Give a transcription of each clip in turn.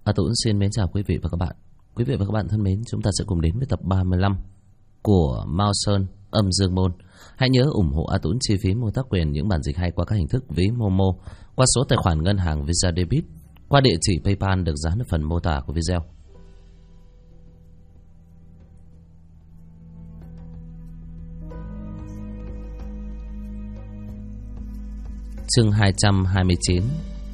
A Tuấn xin mến chào quý vị và các bạn. Quý vị và các bạn thân mến, chúng ta sẽ cùng đến với tập 35 của Mao Sơn Âm Dương Môn. Hãy nhớ ủng hộ A Tuấn chi phí mua tác quyền những bản dịch hay qua các hình thức ví Momo, qua số tài khoản ngân hàng Visa Debit, qua địa chỉ PayPal được dán ở phần mô tả của video. Chương 229.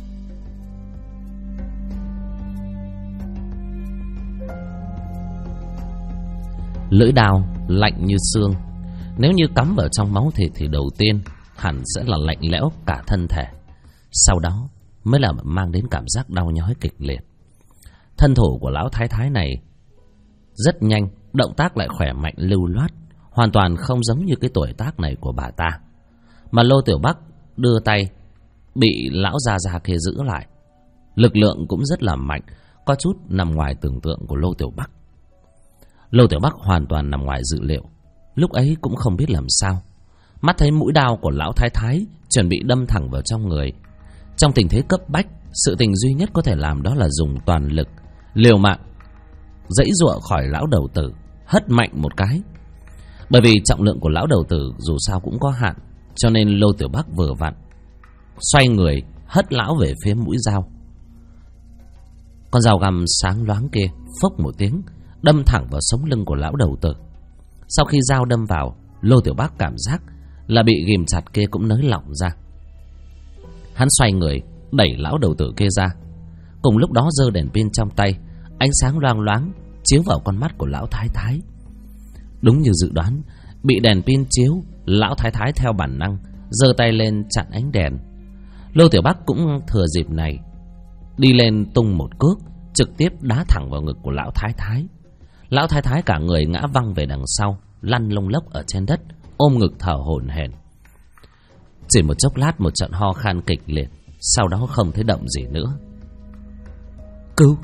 Lưỡi đao lạnh như xương. Nếu như cắm vào trong máu thịt thì đầu tiên hẳn sẽ là lạnh lẽo cả thân thể, sau đó mới là mang đến cảm giác đau nhói kịch liệt. Thân thủ của lão thái thái này rất nhanh, động tác lại khỏe mạnh lưu loát, hoàn toàn không giống như cái tuổi tác này của bà ta. Mà Lô Tiểu Bắc đưa tay bị lão già già kia giữ lại. Lực lượng cũng rất là mạnh, có chút nằm ngoài tưởng tượng của Lô Tiểu Bắc. Lô Tiểu Bắc hoàn toàn nằm ngoài dự liệu. Lúc ấy cũng không biết làm sao, mắt thấy mũi đao của lão thái thái chuẩn bị đâm thẳng vào trong người. Trong tình thế cấp bách, sự tình duy nhất có thể làm đó là dùng toàn lực, liều mạng giãy giụa khỏi lão đầu tử, hất mạnh một cái. Bởi vì trọng lượng của lão đầu tử dù sao cũng có hạn, cho nên Lô Tiểu Bắc vừa vặn xoay người hất lão về phía mũi dao. Con dao găm sáng loáng kia phốc một tiếng đâm thẳng vào sống lưng của lão đầu tử. Sau khi dao đâm vào, Lô Tiểu Bắc cảm giác là bị ghìm chặt kia cũng nới lỏng ra. Hắn xoay người đẩy lão đầu tử kia ra, cùng lúc đó giơ đèn pin trong tay, ánh sáng loang loáng chiếu vào con mắt của lão thái thái. Đúng như dự đoán, bị đèn pin chiếu, lão thái thái theo bản năng giơ tay lên chặn ánh đèn. Lô Tiểu Bắc cũng thừa dịp này đi lên tung một cước, trực tiếp đá thẳng vào ngực của lão thái thái. Lão thái thái cả người ngã văng về đằng sau, lăn lông lốc ở trên đất, ôm ngực thở hổn hển. Chỉ một chốc lát, một trận ho khan kịch liệt, sau đó không thấy động gì nữa. Cứu!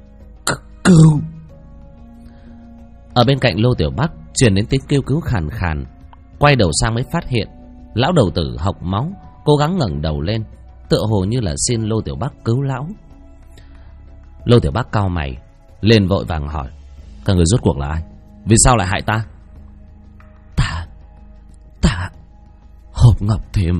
Ở bên cạnh Lô Tiểu Bắc truyền đến tiếng kêu cứu khàn khàn. Quay đầu sang mới phát hiện lão đầu tử hộc máu, cố gắng ngẩng đầu lên, tựa hồ như là xin Lô Tiểu Bắc cứu lão. Lô Tiểu Bắc cau mày, liền vội vàng hỏi: các người rốt cuộc là ai? Vì sao lại hại ta? Ta hộp ngọc thiểm.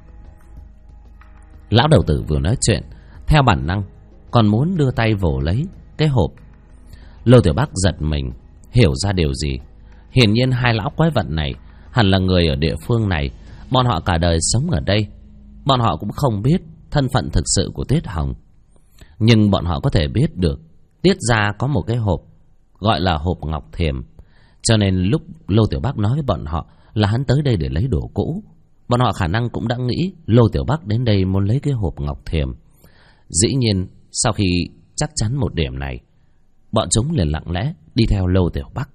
Lão đầu tử vừa nói chuyện, theo bản năng còn muốn đưa tay vồ lấy cái hộp. Lô Tiểu Bắc giật mình, hiểu ra điều gì. Hiển nhiên hai lão quái vật này hẳn là người ở địa phương này. Bọn họ cả đời sống ở đây, bọn họ cũng không biết thân phận thực sự của Tuyết Hồng. Nhưng bọn họ có thể biết được Tiết gia có một cái hộp gọi là hộp ngọc thiềm. Cho nên lúc Lô Tiểu Bắc nói với bọn họ là hắn tới đây để lấy đồ cũ, bọn họ khả năng cũng đã nghĩ Lô Tiểu Bắc đến đây muốn lấy cái hộp ngọc thiềm. Dĩ nhiên sau khi chắc chắn một điểm này, bọn chúng liền lặng lẽ đi theo Lô Tiểu Bắc.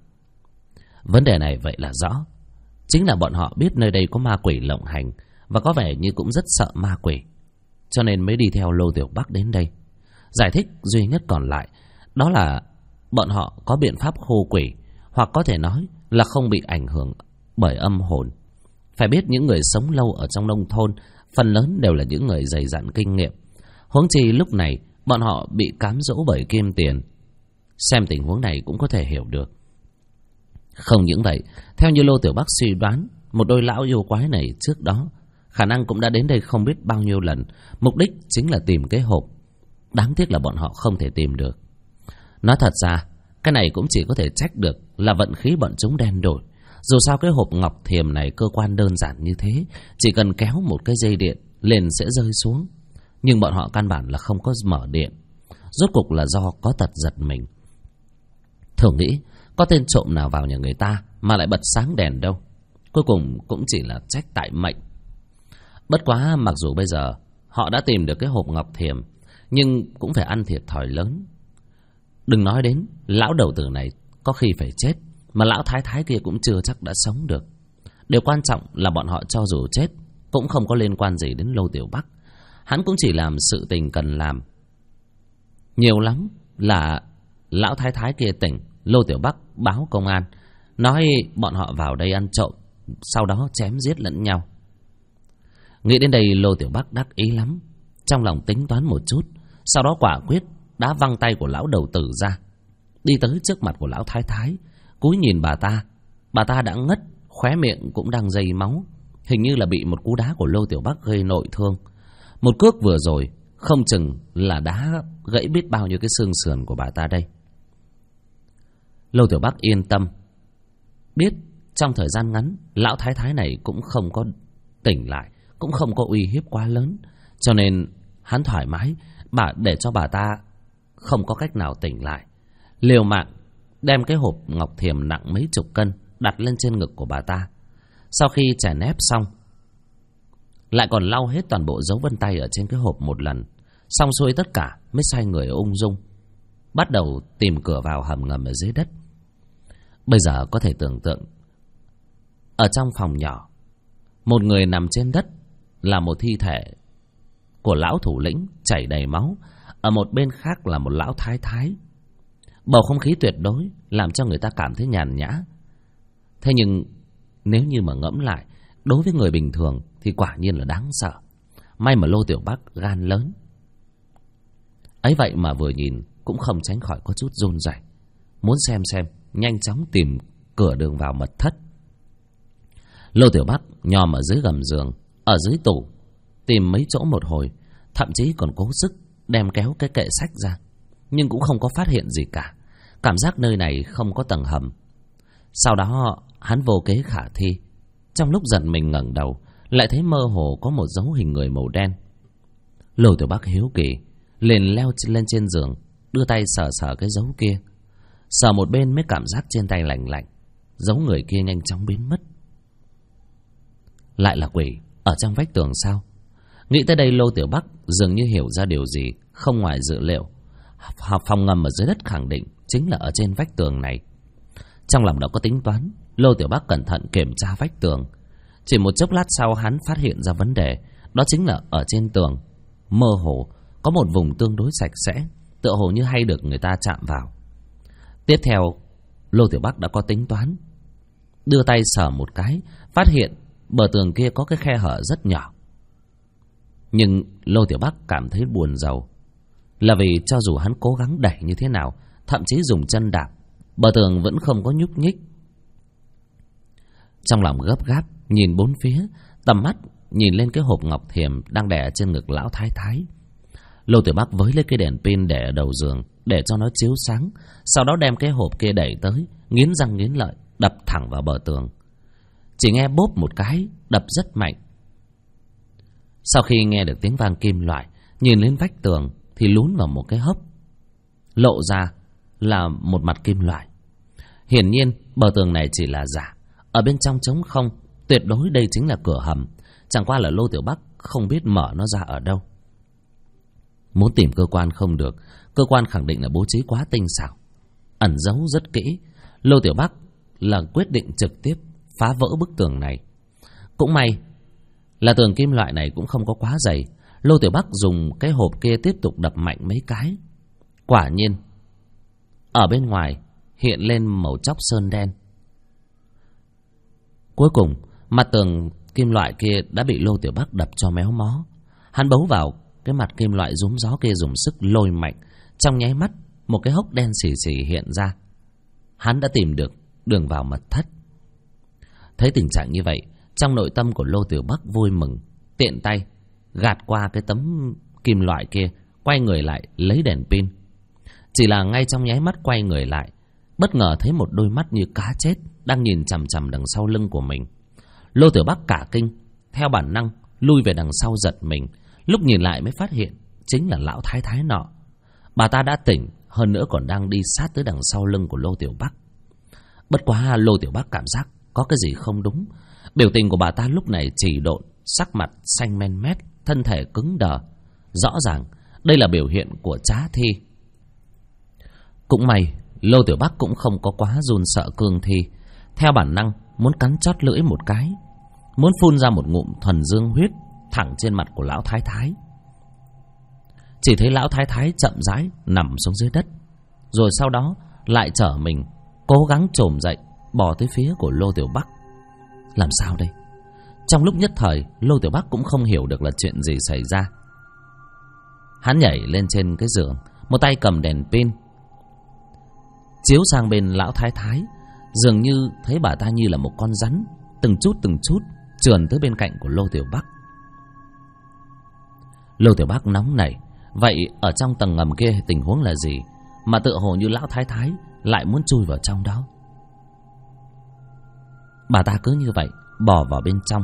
Vấn đề này vậy là rõ, chính là bọn họ biết nơi đây có ma quỷ lộng hành, và có vẻ như cũng rất sợ ma quỷ, cho nên mới đi theo Lô Tiểu Bắc đến đây. Giải thích duy nhất còn lại đó là bọn họ có biện pháp khô quỷ, hoặc có thể nói là không bị ảnh hưởng bởi âm hồn. Phải biết những người sống lâu ở trong nông thôn phần lớn đều là những người dày dặn kinh nghiệm, huống chi lúc này bọn họ bị cám dỗ bởi kim tiền. Xem tình huống này cũng có thể hiểu được. Không những vậy, theo như Lô Tiểu Bắc suy đoán, một đôi lão yêu quái này trước đó khả năng cũng đã đến đây không biết bao nhiêu lần, mục đích chính là tìm cái hộp. Đáng tiếc là bọn họ không thể tìm được. Nói thật ra, cái này cũng chỉ có thể trách được là vận khí bọn chúng đen đổi. Dù sao cái hộp ngọc thiềm này cơ quan đơn giản như thế, chỉ cần kéo một cái dây điện liền sẽ rơi xuống. Nhưng bọn họ căn bản là không có mở điện. Rốt cục là do có tật giật mình. Thường nghĩ có tên trộm nào vào nhà người ta mà lại bật sáng đèn đâu. Cuối cùng cũng chỉ là trách tại mệnh. Bất quá mặc dù bây giờ họ đã tìm được cái hộp ngọc thiềm, nhưng cũng phải ăn thiệt thòi lớn. Đừng nói đến lão đầu tử này có khi phải chết, mà lão thái thái kia cũng chưa chắc đã sống được. Điều quan trọng là bọn họ cho dù chết cũng không có liên quan gì đến Lô Tiểu Bắc. Hắn cũng chỉ làm sự tình cần làm. Nhiều lắm là lão thái thái kia tỉnh, Lô Tiểu Bắc báo công an, nói bọn họ vào đây ăn trộm, sau đó chém giết lẫn nhau. Nghĩ đến đây Lô Tiểu Bắc đắc ý lắm, trong lòng tính toán một chút, sau đó quả quyết đã văng tay của lão đầu tử ra, đi tới trước mặt của lão thái thái, cúi nhìn bà ta. Bà ta đã ngất, khóe miệng cũng đang dây máu, hình như là bị một cú đá của Lô Tiểu Bắc gây nội thương. Một cước vừa rồi không chừng là đá gãy biết bao nhiêu cái xương sườn của bà ta đây. Lô Tiểu Bắc yên tâm, biết trong thời gian ngắn lão thái thái này cũng không có tỉnh lại, cũng không có uy hiếp quá lớn, cho nên hắn thoải mái để cho bà ta không có cách nào tỉnh lại. Liều mạng đem cái hộp ngọc thiềm nặng mấy chục cân đặt lên trên ngực của bà ta. Sau khi chèn ép xong, lại còn lau hết toàn bộ dấu vân tay ở trên cái hộp một lần. Xong xuôi tất cả mới xoay người ung dung, bắt đầu tìm cửa vào hầm ngầm ở dưới đất. Bây giờ có thể tưởng tượng, ở trong phòng nhỏ, một người nằm trên đất là một thi thể của lão thủ lĩnh chảy đầy máu, ở một bên khác là một lão thái thái. Bầu không khí tuyệt đối làm cho người ta cảm thấy nhàn nhã. Thế nhưng nếu như mà ngẫm lại, đối với người bình thường thì quả nhiên là đáng sợ. May mà Lô Tiểu Bắc gan lớn, ấy vậy mà vừa nhìn cũng không tránh khỏi có chút run rẩy, muốn xem nhanh chóng tìm cửa đường vào mật thất. Lô Tiểu Bắc nhòm ở dưới gầm giường, ở dưới tủ, tìm mấy chỗ một hồi, thậm chí còn cố sức đem kéo cái kệ sách ra, nhưng cũng không có phát hiện gì cả. Cảm giác nơi này không có tầng hầm. Sau đó hắn vô kế khả thi, trong lúc giận mình ngẩng đầu, lại thấy mơ hồ có một dấu hình người màu đen. Lô Tiểu Bắc hiếu kỳ liền leo lên trên giường, đưa tay sờ cái dấu kia. Sờ một bên mới cảm giác trên tay lạnh lạnh, dấu người kia nhanh chóng biến mất. Lại là quỷ ở trong vách tường sao? Nghĩ tới đây, Lô Tiểu Bắc dường như hiểu ra điều gì không ngoài dự liệu. Phòng ngầm ở dưới đất khẳng định chính là ở trên vách tường này. Trong lòng đã có tính toán, Lô Tiểu Bắc cẩn thận kiểm tra vách tường. Chỉ một chốc lát sau, hắn phát hiện ra vấn đề, đó chính là ở trên tường mơ hồ có một vùng tương đối sạch sẽ, tựa hồ như hay được người ta chạm vào. Tiếp theo, Lô Tiểu Bắc đã có tính toán, đưa tay sờ một cái, phát hiện bờ tường kia có cái khe hở rất nhỏ. Nhưng Lô Tiểu Bắc cảm thấy buồn rầu, là vì cho dù hắn cố gắng đẩy như thế nào, thậm chí dùng chân đạp, bờ tường vẫn không có nhúc nhích. Trong lòng gấp gáp nhìn bốn phía, tầm mắt nhìn lên cái hộp ngọc thiềm đang đè trên ngực lão thái thái. Lô Tiểu Bắc với lấy cái đèn pin để ở đầu giường để cho nó chiếu sáng, sau đó đem cái hộp kia đẩy tới, nghiến răng nghiến lợi đập thẳng vào bờ tường. Chỉ nghe bốp một cái, đập rất mạnh. Sau khi nghe được tiếng vang kim loại, nhìn lên vách tường thì lún vào một cái hốc, lộ ra là một mặt kim loại. Hiển nhiên bờ tường này chỉ là giả, ở bên trong trống không, tuyệt đối đây chính là cửa hầm. Chẳng qua là Lô Tiểu Bắc không biết mở nó ra ở đâu. Muốn tìm cơ quan không được, cơ quan khẳng định là bố trí quá tinh xảo, ẩn giấu rất kỹ. Lô Tiểu Bắc là quyết định trực tiếp phá vỡ bức tường này. Cũng may là tường kim loại này cũng không có quá dày. Lô Tiểu Bắc dùng cái hộp kia tiếp tục đập mạnh mấy cái. Quả nhiên ở bên ngoài hiện lên màu chóc sơn đen. Cuối cùng mặt tường kim loại kia đã bị Lô Tiểu Bắc đập cho méo mó. Hắn bấu vào cái mặt kim loại rúm gió kia, dùng sức lôi mạnh. Trong nháy mắt, một cái hốc đen xì xì hiện ra. Hắn đã tìm được đường vào mật thất. Thấy tình trạng như vậy, trong nội tâm của Lô Tiểu Bắc vui mừng, tiện tay gạt qua cái tấm kim loại kia, quay người lại lấy đèn pin. Chỉ là ngay trong nháy mắt quay người lại, bất ngờ thấy một đôi mắt như cá chết đang nhìn chằm chằm đằng sau lưng của mình. Lô Tiểu Bắc cả kinh, theo bản năng lui về đằng sau giật mình. Lúc nhìn lại mới phát hiện chính là lão thái thái nọ. Bà ta đã tỉnh, hơn nữa còn đang đi sát tới đằng sau lưng của Lô Tiểu Bắc. Bất quá Lô Tiểu Bắc cảm giác có cái gì không đúng. Biểu tình của bà ta lúc này chỉ độn, sắc mặt xanh men mét, thân thể cứng đờ. Rõ ràng đây là biểu hiện của trá thi. Cũng may Lô Tiểu Bắc cũng không có quá run sợ cương thi. Theo bản năng muốn cắn chót lưỡi một cái, muốn phun ra một ngụm thuần dương huyết thẳng trên mặt của lão thái thái. Chỉ thấy lão thái thái chậm rãi nằm xuống dưới đất, rồi sau đó lại trở mình, cố gắng chồm dậy, bò tới phía của Lô Tiểu Bắc. Làm sao đây? Trong lúc nhất thời, Lô Tiểu Bắc cũng không hiểu được là chuyện gì xảy ra. Hắn nhảy lên trên cái giường, một tay cầm đèn pin chiếu sang bên lão thái thái, dường như thấy bà ta như là một con rắn, từng chút trườn tới bên cạnh của Lô Tiểu Bắc. Lô Tiểu Bắc nóng nảy, vậy ở trong tầng ngầm kia tình huống là gì mà tựa hồ như lão thái thái lại muốn chui vào trong đó? Bà ta cứ như vậy bò vào bên trong,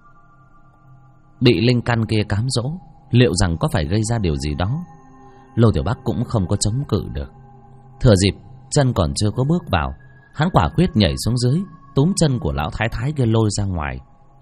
bị linh căn kia cám dỗ, liệu rằng có phải gây ra điều gì đó? Lô Tiểu Bắc cũng không có chống cự được. Thừa dịp chân còn chưa có bước vào, hắn quả quyết nhảy xuống dưới, túm chân của lão thái thái kia lôi ra ngoài.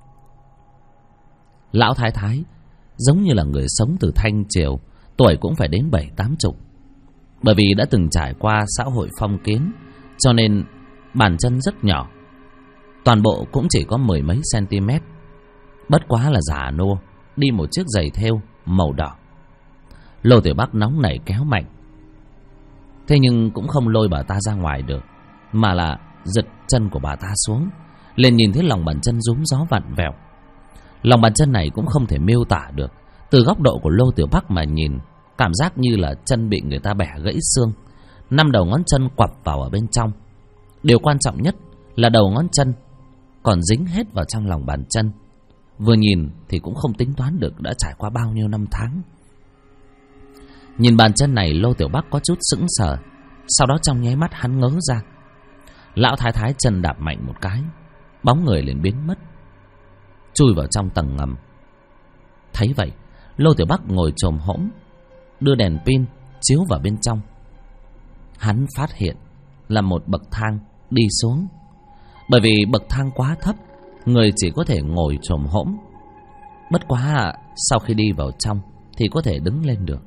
Lão thái thái giống như là người sống từ thanh triều, tuổi cũng phải đến 70-80. Bởi vì đã từng trải qua xã hội phong kiến, cho nên bàn chân rất nhỏ, toàn bộ cũng chỉ có 10 mấy cm. Bất quá là già nua, đi một chiếc giày thêu màu đỏ. Lô Tiểu Bắc nóng nảy kéo mạnh, thế nhưng cũng không lôi bà ta ra ngoài được, mà là giật chân của bà ta xuống. Liền nhìn thấy lòng bàn chân rúm gió vặn vẹo. Lòng bàn chân này cũng không thể miêu tả được. Từ góc độ của Lô Tiểu Bắc mà nhìn, cảm giác như là chân bị người ta bẻ gãy xương. 5 đầu ngón chân quặp vào ở bên trong. Điều quan trọng nhất là đầu ngón chân còn dính hết vào trong lòng bàn chân. Vừa nhìn thì cũng không tính toán được đã trải qua bao nhiêu năm tháng. Nhìn bàn chân này, Lô Tiểu Bắc có chút sững sờ. Sau đó trong nháy mắt hắn ngớ ra. Lão thái thái chân đạp mạnh một cái, bóng người liền biến mất, chui vào trong tầng ngầm. Thấy vậy, Lô Tiểu Bắc ngồi chồm hổm, đưa đèn pin chiếu vào bên trong. Hắn phát hiện là một bậc thang đi xuống. Bởi vì bậc thang quá thấp, người chỉ có thể ngồi chồm hổm. Bất quá sau khi đi vào trong thì có thể đứng lên được.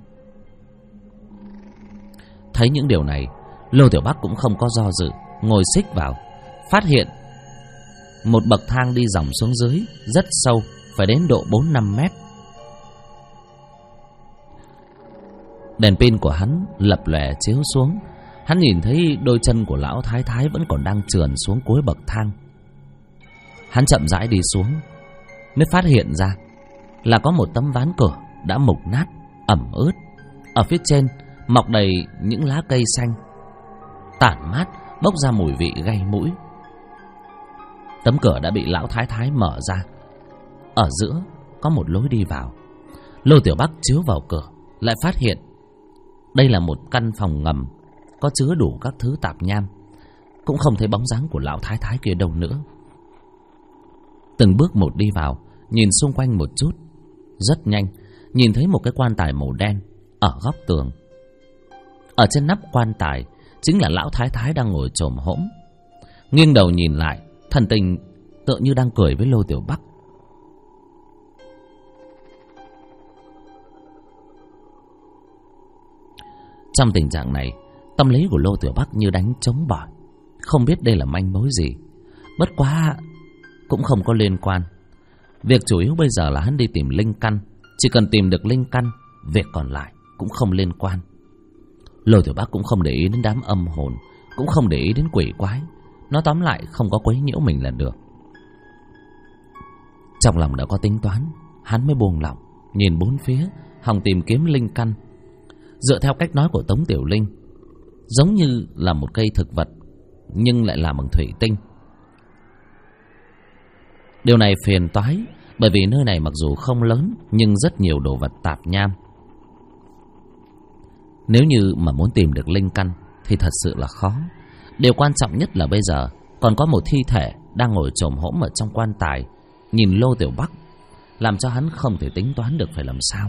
Thấy những điều này, Lô Tiểu Bắc cũng không có do dự, ngồi xích vào. Phát hiện một bậc thang đi dòng xuống dưới rất sâu, phải đến độ 4-5 mét. Đèn pin của hắn lập lòe chiếu xuống. Hắn nhìn thấy đôi chân của lão thái thái vẫn còn đang trườn xuống cuối bậc thang. Hắn chậm rãi đi xuống, mới phát hiện ra là có một tấm ván cửa đã mục nát, ẩm ướt. Ở phía trên mọc đầy những lá cây xanh, tản mát, bốc ra mùi vị gây mũi. Tấm cửa đã bị lão thái thái mở ra. Ở giữa có một lối đi vào. Lô Tiểu Bắc chiếu vào cửa, lại phát hiện đây là một căn phòng ngầm, có chứa đủ các thứ tạp nham. Cũng không thấy bóng dáng của lão thái thái kia đâu nữa. Từng bước một đi vào, nhìn xung quanh một chút. Rất nhanh nhìn thấy một cái quan tài màu đen ở góc tường. Ở trên nắp quan tài chính là lão thái thái đang ngồi chồm hổm, nghiêng đầu nhìn lại, thần tình tựa như đang cười với Lô Tiểu Bắc. Trong tình trạng này, tâm lý của Lô Tiểu Bắc như đánh trống bỏi, không biết đây là manh mối gì. Bất quá cũng không có liên quan. Việc chủ yếu bây giờ là hắn đi tìm linh căn. Chỉ cần tìm được linh căn, việc còn lại cũng không liên quan. Lô Tiểu Bắc cũng không để ý đến đám âm hồn, cũng không để ý đến quỷ quái. Nói tóm lại không có quấy nhiễu mình là được. Trong lòng đã có tính toán, hắn mới buông lỏng, nhìn bốn phía, hòng tìm kiếm linh căn. Dựa theo cách nói của Tống Tiểu Linh, giống như là một cây thực vật, nhưng lại làm bằng thủy tinh. Điều này phiền toái, bởi vì nơi này mặc dù không lớn, nhưng rất nhiều đồ vật tạp nham. Nếu như mà muốn tìm được linh căn thì thật sự là khó. Điều quan trọng nhất là bây giờ còn có một thi thể đang ngồi chồm hổm ở trong quan tài, nhìn Lô Tiểu Bắc, làm cho hắn không thể tính toán được phải làm sao.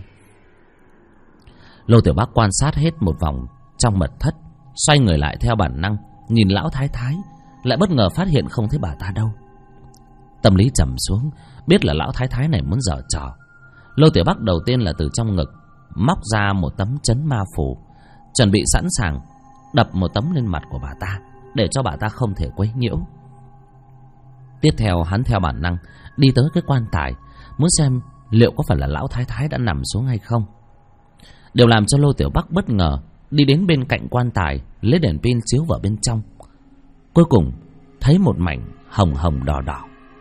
Lô Tiểu Bắc quan sát hết một vòng trong mật thất, xoay người lại theo bản năng, nhìn lão thái thái, lại bất ngờ phát hiện không thấy bà ta đâu. Tâm lý trầm xuống, biết là lão thái thái này muốn giở trò. Lô Tiểu Bắc đầu tiên là từ trong ngực móc ra một tấm chấn ma phù, chuẩn bị sẵn sàng đập một tấm lên mặt của bà ta, để cho bà ta không thể quấy nhiễu. Tiếp theo hắn theo bản năng đi tới cái quan tài, muốn xem liệu có phải là lão thái thái đã nằm xuống hay không. Điều làm cho Lô Tiểu Bắc bất ngờ, đi đến bên cạnh quan tài, lấy đèn pin chiếu vào bên trong. Cuối cùng thấy một mảnh hồng hồng đỏ đỏ.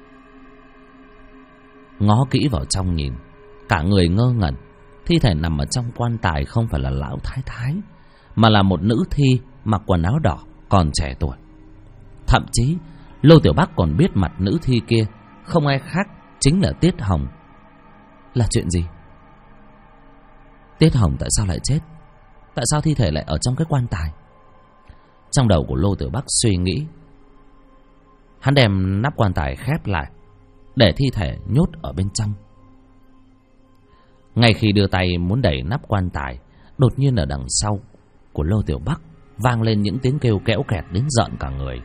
Ngó kỹ vào trong nhìn, cả người ngơ ngẩn. Thi thể nằm ở trong quan tài không phải là lão thái thái, mà là một nữ thi mặc quần áo đỏ, còn trẻ tuổi. Thậm chí Lô Tiểu Bắc còn biết mặt nữ thi kia không ai khác chính là Tiết Hồng. Là chuyện gì? Tiết Hồng tại sao lại chết? Tại sao thi thể lại ở trong cái quan tài? Trong đầu của Lô Tiểu Bắc suy nghĩ. Hắn đem nắp quan tài khép lại, để thi thể nhốt ở bên trong. Ngay khi đưa tay muốn đẩy nắp quan tài, đột nhiên ở đằng sau của Lô Tiểu Bắc vang lên những tiếng kêu kẽo kẹt đến rợn cả người.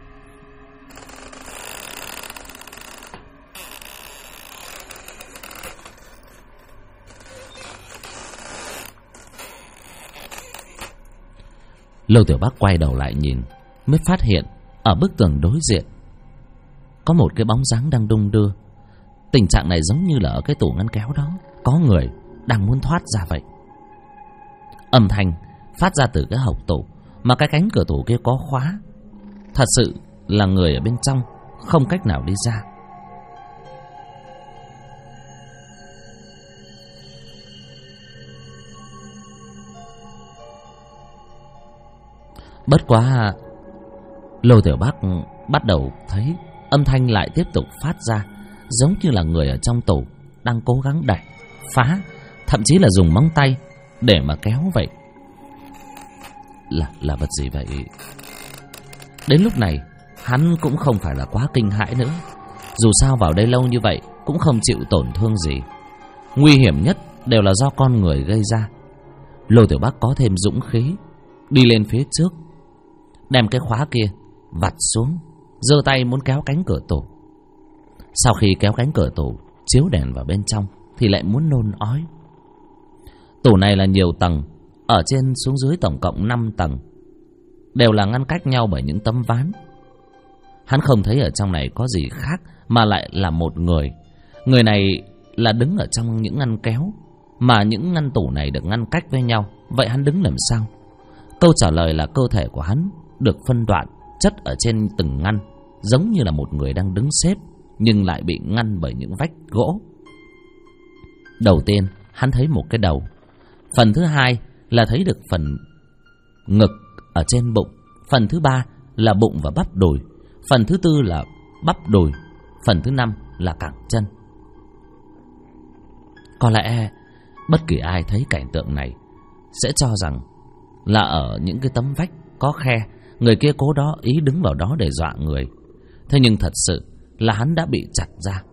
Lô Tiểu Bắc quay đầu lại nhìn, mới phát hiện ở bức tường đối diện có một cái bóng dáng đang đung đưa. Tình trạng này giống như là ở cái tủ ngăn kéo đó có người đang muốn thoát ra vậy. Âm thanh phát ra từ cái hộc tủ, mà cái cánh cửa tủ kia có khóa. Thật sự là người ở bên trong không cách nào đi ra. Bất quá Lô Tiểu Bắc bắt đầu thấy âm thanh lại tiếp tục phát ra, giống như là người ở trong tủ đang cố gắng đẩy, phá, thậm chí là dùng móng tay để mà kéo vậy. Là vật gì vậy? Đến lúc này hắn cũng không phải là quá kinh hãi nữa. Dù sao vào đây lâu như vậy cũng không chịu tổn thương gì. Nguy hiểm nhất đều là do con người gây ra. Lô Tiểu Bắc có thêm dũng khí, đi lên phía trước, đem cái khóa kia vặt xuống, giơ tay muốn kéo cánh cửa tủ. Sau khi kéo cánh cửa tủ, chiếu đèn vào bên trong thì lại muốn nôn ói. Tủ này là nhiều tầng, ở trên xuống dưới tổng cộng 5 tầng, đều là ngăn cách nhau bởi những tấm ván. Hắn không thấy ở trong này có gì khác, mà lại là một người. Người này là đứng ở trong những ngăn kéo, mà những ngăn tủ này được ngăn cách với nhau. Vậy hắn đứng làm sao? Câu trả lời là cơ thể của hắn được phân đoạn, chất ở trên từng ngăn, giống như là một người đang đứng xếp, nhưng lại bị ngăn bởi những vách gỗ. Đầu tiên hắn thấy một cái đầu. Phần thứ hai là thấy được phần ngực ở trên bụng. Phần thứ ba là bụng và bắp đùi. Phần thứ tư là bắp đùi. Phần thứ năm là cẳng chân. Có lẽ bất kỳ ai thấy cảnh tượng này sẽ cho rằng là ở những cái tấm vách có khe, người kia cố đó ý đứng vào đó để dọa người. Thế nhưng thật sự là hắn đã bị chặt ra.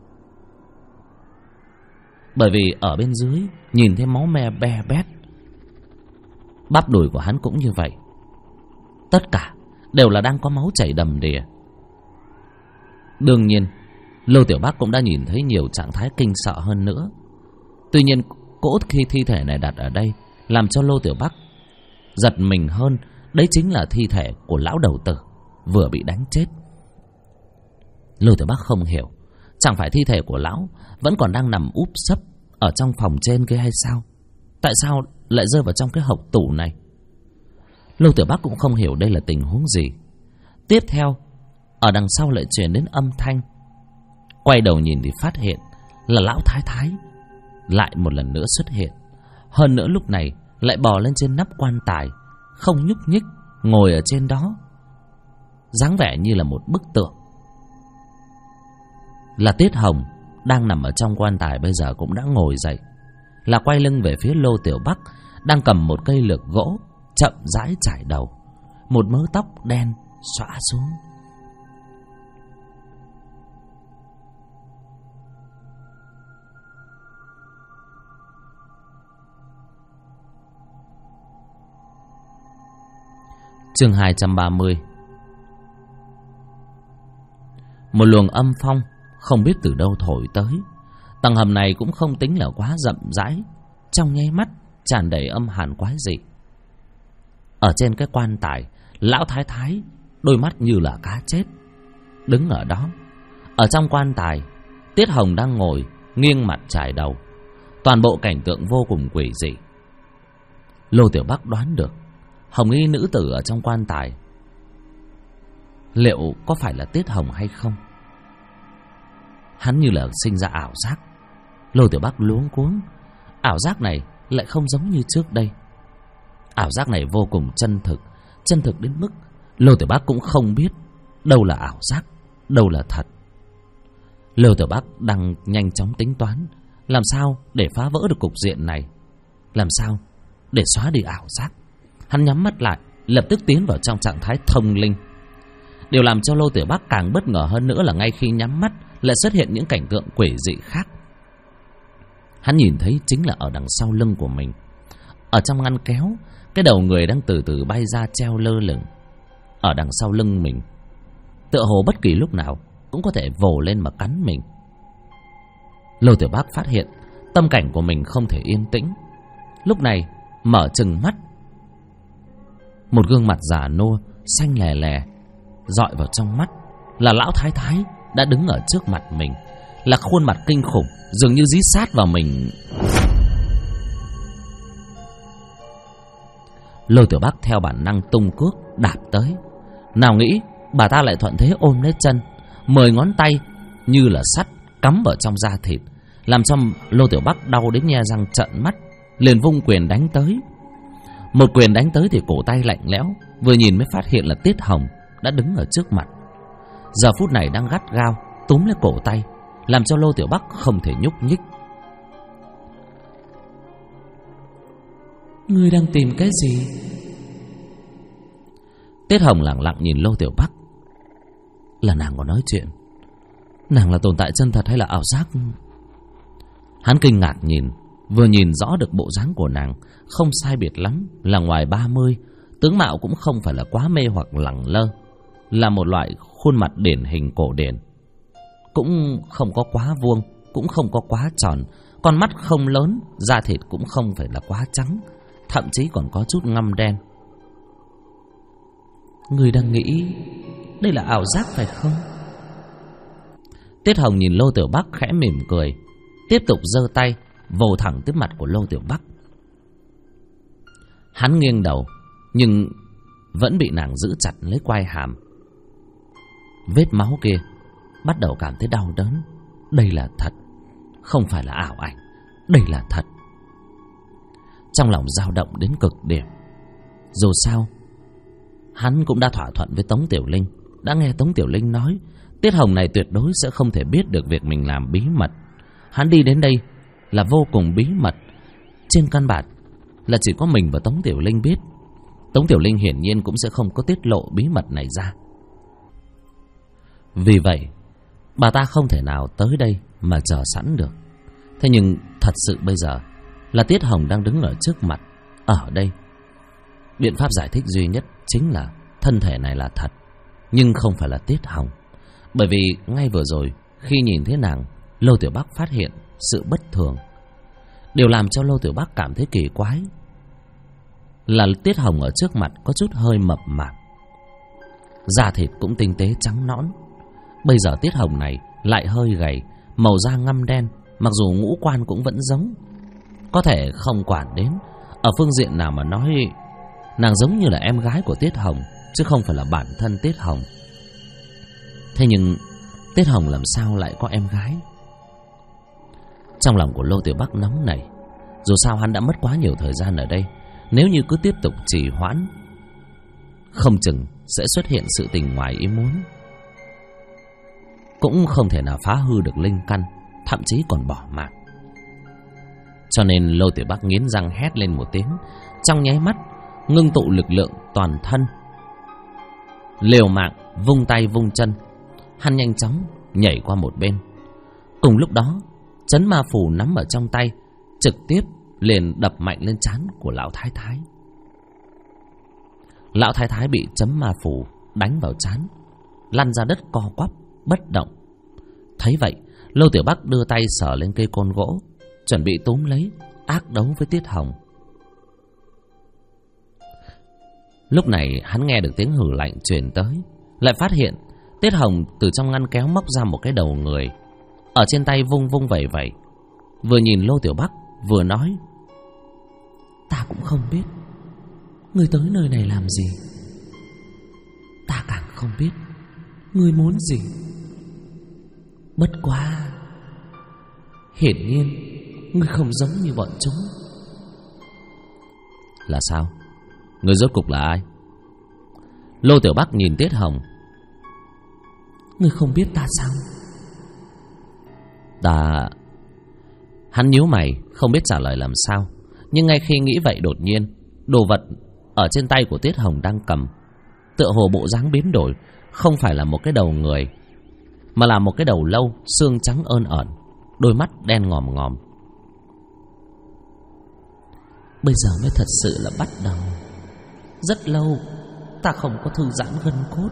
Bởi vì ở bên dưới nhìn thấy máu me be bét. Bắp đùi của hắn cũng như vậy. Tất cả đều là đang có máu chảy đầm đìa. Đương nhiên Lô Tiểu Bắc cũng đã nhìn thấy nhiều trạng thái kinh sợ hơn nữa. Tuy nhiên cỗ khi thi thể này đặt ở đây làm cho Lô Tiểu Bắc giật mình hơn. Đấy chính là thi thể của lão đầu tử vừa bị đánh chết. Lô Tiểu Bắc không hiểu, chẳng phải thi thể của lão vẫn còn đang nằm úp sấp ở trong phòng trên kia hay sao? Tại sao lại rơi vào trong cái hộc tủ này? Lô Tiểu Bắc cũng không hiểu đây là tình huống gì. Tiếp theo ở đằng sau lại truyền đến âm thanh. Quay đầu nhìn thì phát hiện là lão thái thái lại một lần nữa xuất hiện. Hơn nữa lúc này lại bò lên trên nắp quan tài, không nhúc nhích, ngồi ở trên đó, dáng vẻ như là một bức tượng. Là Tiết Hồng đang nằm ở trong quan tài, bây giờ cũng đã ngồi dậy, là quay lưng về phía Lô Tiểu Bắc, đang cầm một cây lược gỗ chậm rãi chải đầu, một mớ tóc đen xõa xuống. Chương 230. Một luồng âm phong không biết từ đâu thổi tới. Tầng hầm này cũng không tính là quá rậm rãi, trong nháy mắt tràn đầy âm hàn quái dị. Ở trên cái quan tài, lão thái thái đôi mắt như là cá chết đứng ở đó. Ở trong quan tài, Tiết Hồng đang ngồi nghiêng mặt chải đầu. Toàn bộ cảnh tượng vô cùng quỷ dị. Lô Tiểu Bắc đoán được hồng y nữ tử ở trong quan tài liệu có phải là Tiết Hồng hay không. Hắn như là sinh ra ảo giác. Lô Tiểu Bắc luống cuống. Ảo giác này lại không giống như trước đây. Ảo giác này vô cùng chân thực đến mức Lô Tiểu Bác cũng không biết đâu là ảo giác, đâu là thật. Lô Tiểu Bác đang nhanh chóng tính toán làm sao để phá vỡ được cục diện này, làm sao để xóa đi ảo giác. Hắn nhắm mắt lại, lập tức tiến vào trong trạng thái thông linh. Điều làm cho Lô Tiểu Bác càng bất ngờ hơn nữa là ngay khi nhắm mắt lại xuất hiện những cảnh tượng quỷ dị khác. Hắn nhìn thấy chính là ở đằng sau lưng của mình, ở trong ngăn kéo, cái đầu người đang từ từ bay ra treo lơ lửng ở đằng sau lưng mình, tựa hồ bất kỳ lúc nào cũng có thể vồ lên mà cắn mình. Lô Tiểu Bác phát hiện tâm cảnh của mình không thể yên tĩnh. Lúc này mở trừng mắt, một gương mặt già nua xanh lè lè dọi vào trong mắt là lão thái thái đã đứng ở trước mặt mình, là khuôn mặt kinh khủng dường như dí sát vào mình. Lô Tiểu Bác theo bản năng tung cước đạp tới, nào nghĩ bà ta lại thuận thế ôm lấy chân, 10 ngón tay như là sắt cắm vào trong da thịt, làm cho Lô Tiểu Bác đau đến nhe răng trợn mắt, liền vung quyền đánh tới. Một quyền đánh tới thì cổ tay lạnh lẽo, vừa nhìn mới phát hiện là Tiết Hồng đã đứng ở trước mặt, giờ phút này đang gắt gao túm lấy cổ tay, làm cho Lô Tiểu Bác không thể nhúc nhích. Ngươi đang tìm cái gì? Tiết Hồng lặng lặng nhìn Lô Tiểu Bác. Là nàng có nói chuyện? Nàng là tồn tại chân thật hay là ảo giác? Hắn kinh ngạc nhìn, vừa nhìn rõ được bộ dáng của nàng không sai biệt lắm là ngoài 30, tướng mạo cũng không phải là quá mê hoặc lẳng lơ, là một loại khuôn mặt điển hình cổ điển, cũng không có quá vuông, cũng không có quá tròn, con mắt không lớn, da thịt cũng không phải là quá trắng, thậm chí còn có chút ngăm đen. Người đang nghĩ đây là ảo giác phải không? Tiết Hồng nhìn Lô Tiểu Bác khẽ mỉm cười, tiếp tục giơ tay vồ thẳng tiếp mặt của Lô Tiểu Bác. Hắn nghiêng đầu nhưng vẫn bị nàng giữ chặt lấy quai hàm. Vết máu kia bắt đầu cảm thấy đau đớn. Đây là thật, không phải là ảo ảnh, đây là thật. Trong lòng dao động đến cực điểm. Dù sao hắn cũng đã thỏa thuận với Tống Tiểu Linh, đã nghe Tống Tiểu Linh nói Tiết Hồng này tuyệt đối sẽ không thể biết được việc mình làm bí mật. Hắn đi đến đây là vô cùng bí mật, trên căn bản là chỉ có mình và Tống Tiểu Linh biết. Tống Tiểu Linh hiển nhiên cũng sẽ không có tiết lộ bí mật này ra. Vì vậy bà ta không thể nào tới đây mà chờ sẵn được. Thế nhưng thật sự bây giờ là Tiết Hồng đang đứng ở trước mặt, ở đây. Biện pháp giải thích duy nhất chính là thân thể này là thật, nhưng không phải là Tiết Hồng. Bởi vì ngay vừa rồi khi nhìn thấy nàng, Lô Tiểu Bác phát hiện sự bất thường. Điều làm cho Lô Tiểu Bác cảm thấy kỳ quái là Tiết Hồng ở trước mặt có chút hơi mập mạp, da thịt cũng tinh tế trắng nõn. Bây giờ Tiết Hồng này lại hơi gầy, màu da ngăm đen, mặc dù ngũ quan cũng vẫn giống. Có thể không quản đến ở phương diện nào mà nói, nàng giống như là em gái của Tiết Hồng, chứ không phải là bản thân Tiết Hồng. Thế nhưng Tiết Hồng làm sao lại có em gái? Trong lòng của Lô Tiểu Bác nóng nảy. Dù sao hắn đã mất quá nhiều thời gian ở đây, nếu như cứ tiếp tục trì hoãn, không chừng sẽ xuất hiện sự tình ngoài ý muốn, cũng không thể nào phá hư được linh căn, thậm chí còn bỏ mạng. Cho nên Lô Tiểu Bác nghiến răng hét lên một tiếng, trong nháy mắt ngưng tụ lực lượng toàn thân, liều mạng vung tay vung chân. Hắn nhanh chóng nhảy qua một bên. Cùng lúc đó trấn ma phù nắm ở trong tay trực tiếp liền đập mạnh lên trán của lão thái thái. Lão thái thái bị chấn ma phù đánh vào trán, lăn ra đất co quắp bất động. Thấy vậy, Lô Tiểu Bác đưa tay sờ lên cây côn gỗ, chuẩn bị túm lấy ác đấu với Tiết Hồng. Lúc này hắn nghe được tiếng hử lạnh truyền tới, lại phát hiện Tiết Hồng từ trong ngăn kéo móc ra một cái đầu người, ở trên tay vung vung vẩy vẩy, vừa nhìn Lô Tiểu Bác vừa nói: Ta cũng không biết ngươi tới nơi này làm gì, ta càng không biết ngươi muốn gì. Bất quá hiển nhiên ngươi không giống như bọn chúng. Là sao? Người rốt cục là ai? Lô Tiểu Bắc nhìn Tiết Hồng. Ngươi không biết ta sao? Ta... Hắn nhíu mày, không biết trả lời làm sao. Nhưng ngay khi nghĩ vậy, đột nhiên đồ vật ở trên tay của Tiết Hồng đang cầm tựa hồ bộ dáng biến đổi, không phải là một cái đầu người, mà là một cái đầu lâu, xương trắng ơn ẩn, đôi mắt đen ngòm ngòm. Bây giờ mới thật sự là bắt đầu. Rất lâu ta không có thư giãn gân cốt.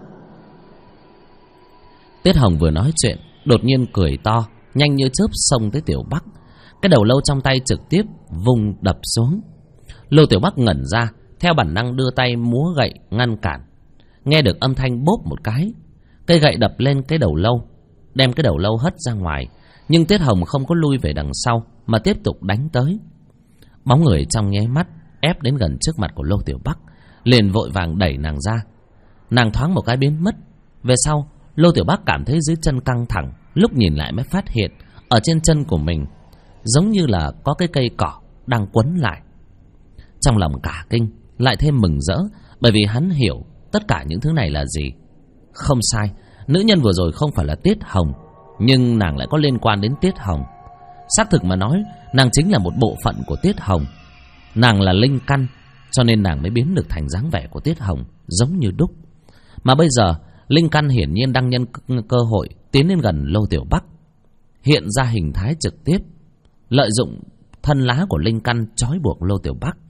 Tiết Hồng vừa nói chuyện, đột nhiên cười to, nhanh như chớp xông tới Tiểu Bắc. Cái đầu lâu trong tay trực tiếp vung đập xuống. Lô Tiểu Bắc ngẩn ra, theo bản năng đưa tay múa gậy ngăn cản. Nghe được âm thanh bốp một cái, cây gậy đập lên cái đầu lâu, đem cái đầu lâu hất ra ngoài. Nhưng Tiết Hồng không có lui về đằng sau, mà tiếp tục đánh tới. Bóng người trong nháy mắt ép đến gần trước mặt của Lô Tiểu Bắc, liền vội vàng đẩy nàng ra. Nàng thoáng một cái biến mất. Về sau, Lô Tiểu Bắc cảm thấy dưới chân căng thẳng, lúc nhìn lại mới phát hiện ở trên chân của mình giống như là có cái cây cỏ đang quấn lại. Trong lòng cả kinh, lại thêm mừng rỡ, bởi vì hắn hiểu tất cả những thứ này là gì. Không sai, nữ nhân vừa rồi không phải là Tiết Hồng, nhưng nàng lại có liên quan đến Tiết Hồng. Xác thực mà nói, nàng chính là một bộ phận của Tiết Hồng. Nàng là linh căn, cho nên nàng mới biến được thành dáng vẻ của Tiết Hồng, giống như đúc. Mà bây giờ, linh căn hiển nhiên đang nhân cơ hội tiến đến gần Lô Tiểu Bắc, hiện ra hình thái trực tiếp, lợi dụng thân lá của linh căn trói buộc Lô Tiểu Bắc.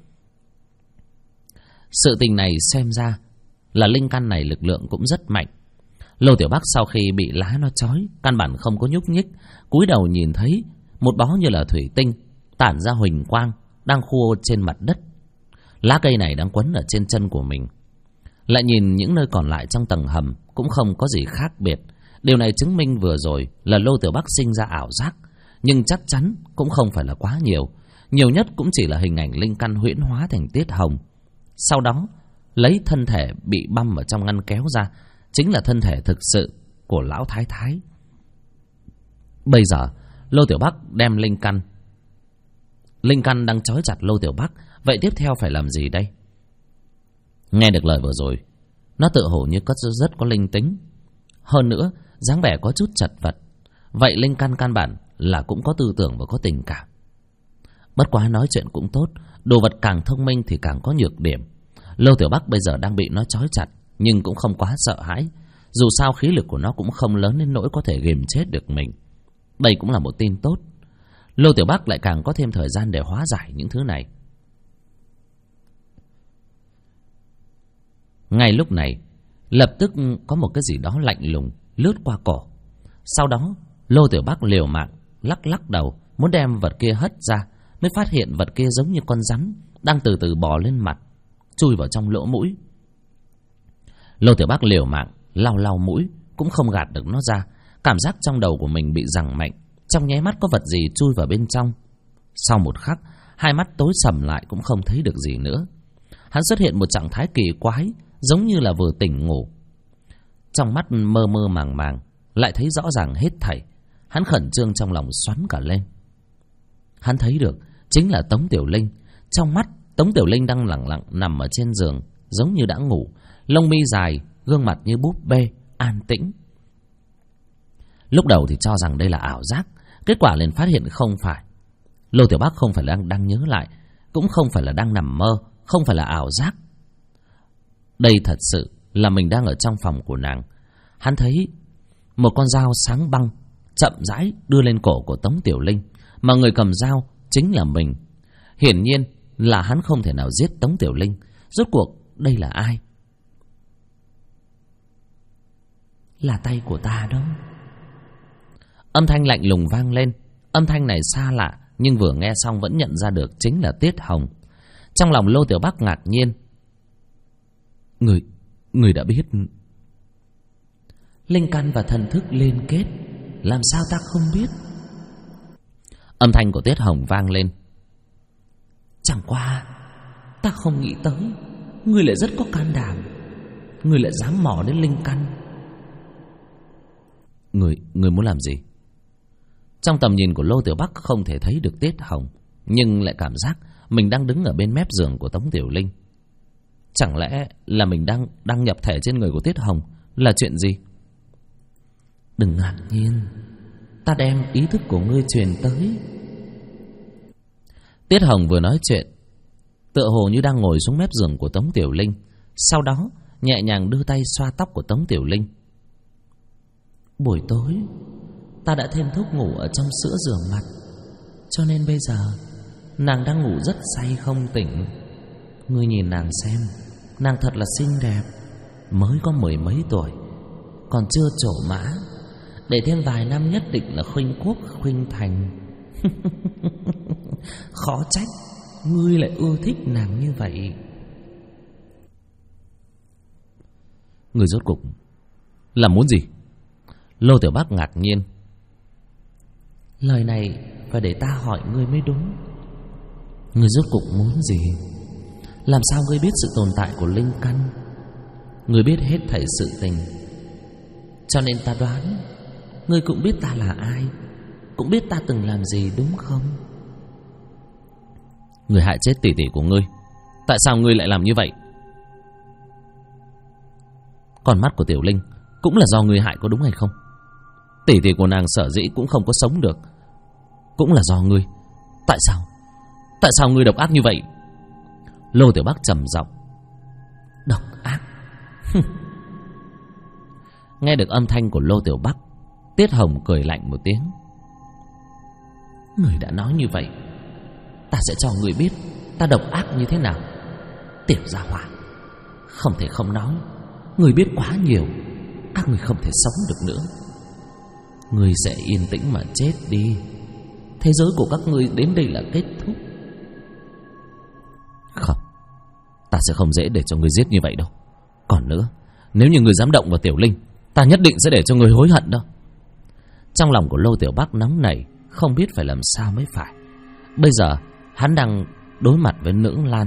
Sự tình này xem ra là linh căn này lực lượng cũng rất mạnh. Lô Tiểu Bắc sau khi bị lá nó trói, căn bản không có nhúc nhích, cúi đầu nhìn thấy một bó như là thủy tinh tản ra huỳnh quang đang khua trên mặt đất. Lá cây này đang quấn ở trên chân của mình. Lại nhìn những nơi còn lại trong tầng hầm cũng không có gì khác biệt. Điều này chứng minh vừa rồi là Lô Tiểu Bắc sinh ra ảo giác, nhưng chắc chắn cũng không phải là quá nhiều. Nhiều nhất cũng chỉ là hình ảnh linh căn huyễn hóa thành Tiết Hồng, sau đó lấy thân thể bị băm ở trong ngăn kéo ra, chính là thân thể thực sự của lão thái thái. Bây giờ Lô Tiểu Bắc đem linh căn đang trói chặt Lô Tiểu Bắc, vậy tiếp theo phải làm gì đây? Nghe được lời vừa rồi, nó tựa hồ như rất có linh tính. Hơn nữa, dáng vẻ có chút chật vật. Vậy linh căn căn bản là cũng có tư tưởng và có tình cảm. Bất quá nói chuyện cũng tốt, đồ vật càng thông minh thì càng có nhược điểm. Lô Tiểu Bắc bây giờ đang bị nó trói chặt, nhưng cũng không quá sợ hãi. Dù sao khí lực của nó cũng không lớn đến nỗi có thể ghìm chết được mình. Đây cũng là một tin tốt. Lô Tiểu Bắc lại càng có thêm thời gian để hóa giải những thứ này. Ngay lúc này, lập tức có một cái gì đó lạnh lùng lướt qua cổ. Sau đó, Lô Tiểu Bắc liều mạng lắc đầu, muốn đem vật kia hất ra, mới phát hiện vật kia giống như con rắn đang từ từ bò lên mặt, chui vào trong lỗ mũi. Lô Tiểu Bắc liều mạng lau mũi, cũng không gạt được nó ra. Cảm giác trong đầu của mình bị giằng mạnh, trong nháy mắt có vật gì chui vào bên trong. Sau một khắc, hai mắt tối sầm lại, cũng không thấy được gì nữa. Hắn xuất hiện một trạng thái kỳ quái, giống như là vừa tỉnh ngủ. Trong mắt mơ màng, lại thấy rõ ràng hết thảy. Hắn khẩn trương trong lòng xoắn cả lên. Hắn thấy được chính là Tống Tiểu Linh. Trong mắt, Tống Tiểu Linh đang lặng lặng nằm ở trên giường, giống như đã ngủ, lông mi dài, gương mặt như búp bê, an tĩnh. Lúc đầu thì cho rằng đây là ảo giác, kết quả liền phát hiện không phải. Lô Tiểu Bắc không phải là đang nhớ lại, cũng không phải là đang nằm mơ, không phải là ảo giác. Đây thật sự là mình đang ở trong phòng của nàng. Hắn thấy một con dao sáng băng chậm rãi đưa lên cổ của Tống Tiểu Linh, mà người cầm dao chính là mình. Hiển nhiên là hắn không thể nào giết Tống Tiểu Linh. Rốt cuộc đây là ai? Là tay của ta đó. Âm thanh lạnh lùng vang lên. Âm thanh này xa lạ, nhưng vừa nghe xong vẫn nhận ra được chính là Tiết Hồng. Trong lòng Lô Tiểu Bắc ngạc nhiên. Người đã biết. Linh căn và thần thức liên kết, làm sao ta không biết? Âm thanh của Tiết Hồng vang lên. Chẳng qua ta không nghĩ tới ngươi lại rất có can đảm, ngươi lại dám mò đến linh căn. Người muốn làm gì? Trong tầm nhìn của Lô Tiểu Bắc không thể thấy được Tiết Hồng, nhưng lại cảm giác mình đang đứng ở bên mép giường của Tống Tiểu Linh. Chẳng lẽ là mình đang nhập thể trên người của Tiết Hồng? Là chuyện gì? Đừng ngạc nhiên, ta đem ý thức của ngươi truyền tới. Tiết Hồng vừa nói chuyện, tựa hồ như đang ngồi xuống mép giường của Tống Tiểu Linh, sau đó nhẹ nhàng đưa tay xoa tóc của Tống Tiểu Linh. Buổi tối ta đã thêm thuốc ngủ ở trong sữa rửa mặt, cho nên bây giờ nàng đang ngủ rất say không tỉnh. Ngươi nhìn nàng xem, nàng thật là xinh đẹp, mới có 10 mấy tuổi, còn chưa trổ mã. Để thêm vài năm nhất định là khuynh quốc khuynh thành. Khó trách ngươi lại ưa thích nàng như vậy. Ngươi rốt cục là muốn gì? Lô Tiểu Bắc ngạc nhiên. Lời này phải để ta hỏi ngươi mới đúng. Ngươi rốt cục muốn gì? Làm sao ngươi biết sự tồn tại của linh căn? Ngươi biết hết thảy sự tình, cho nên ta đoán ngươi cũng biết ta là ai, cũng biết ta từng làm gì, đúng không? Ngươi hại chết tỷ tỷ của ngươi, tại sao ngươi lại làm như vậy? Con mắt của Tiểu Linh cũng là do ngươi hại, có đúng hay không? Tỷ tỷ của nàng sở dĩ cũng không có sống được, cũng là do ngươi. Tại sao ngươi độc ác như vậy? Lô Tiểu Bắc trầm giọng. Độc ác? Nghe được âm thanh của Lô Tiểu Bắc, Tiết Hồng cười lạnh một tiếng. Người đã nói như vậy, ta sẽ cho người biết ta độc ác như thế nào. Tiểu gia hỏa, không thể không nói, người biết quá nhiều, các người không thể sống được nữa. Người sẽ yên tĩnh mà chết đi. Thế giới của các người đến đây là kết thúc. Không, ta sẽ không dễ để cho người giết như vậy đâu. Còn nữa, nếu như người dám động vào Tiểu Linh, ta nhất định sẽ để cho người hối hận đâu. Trong lòng của Lô Tiểu Bắc nóng nảy, không biết phải làm sao mới phải. Bây giờ hắn đang đối mặt với Nữ Lan.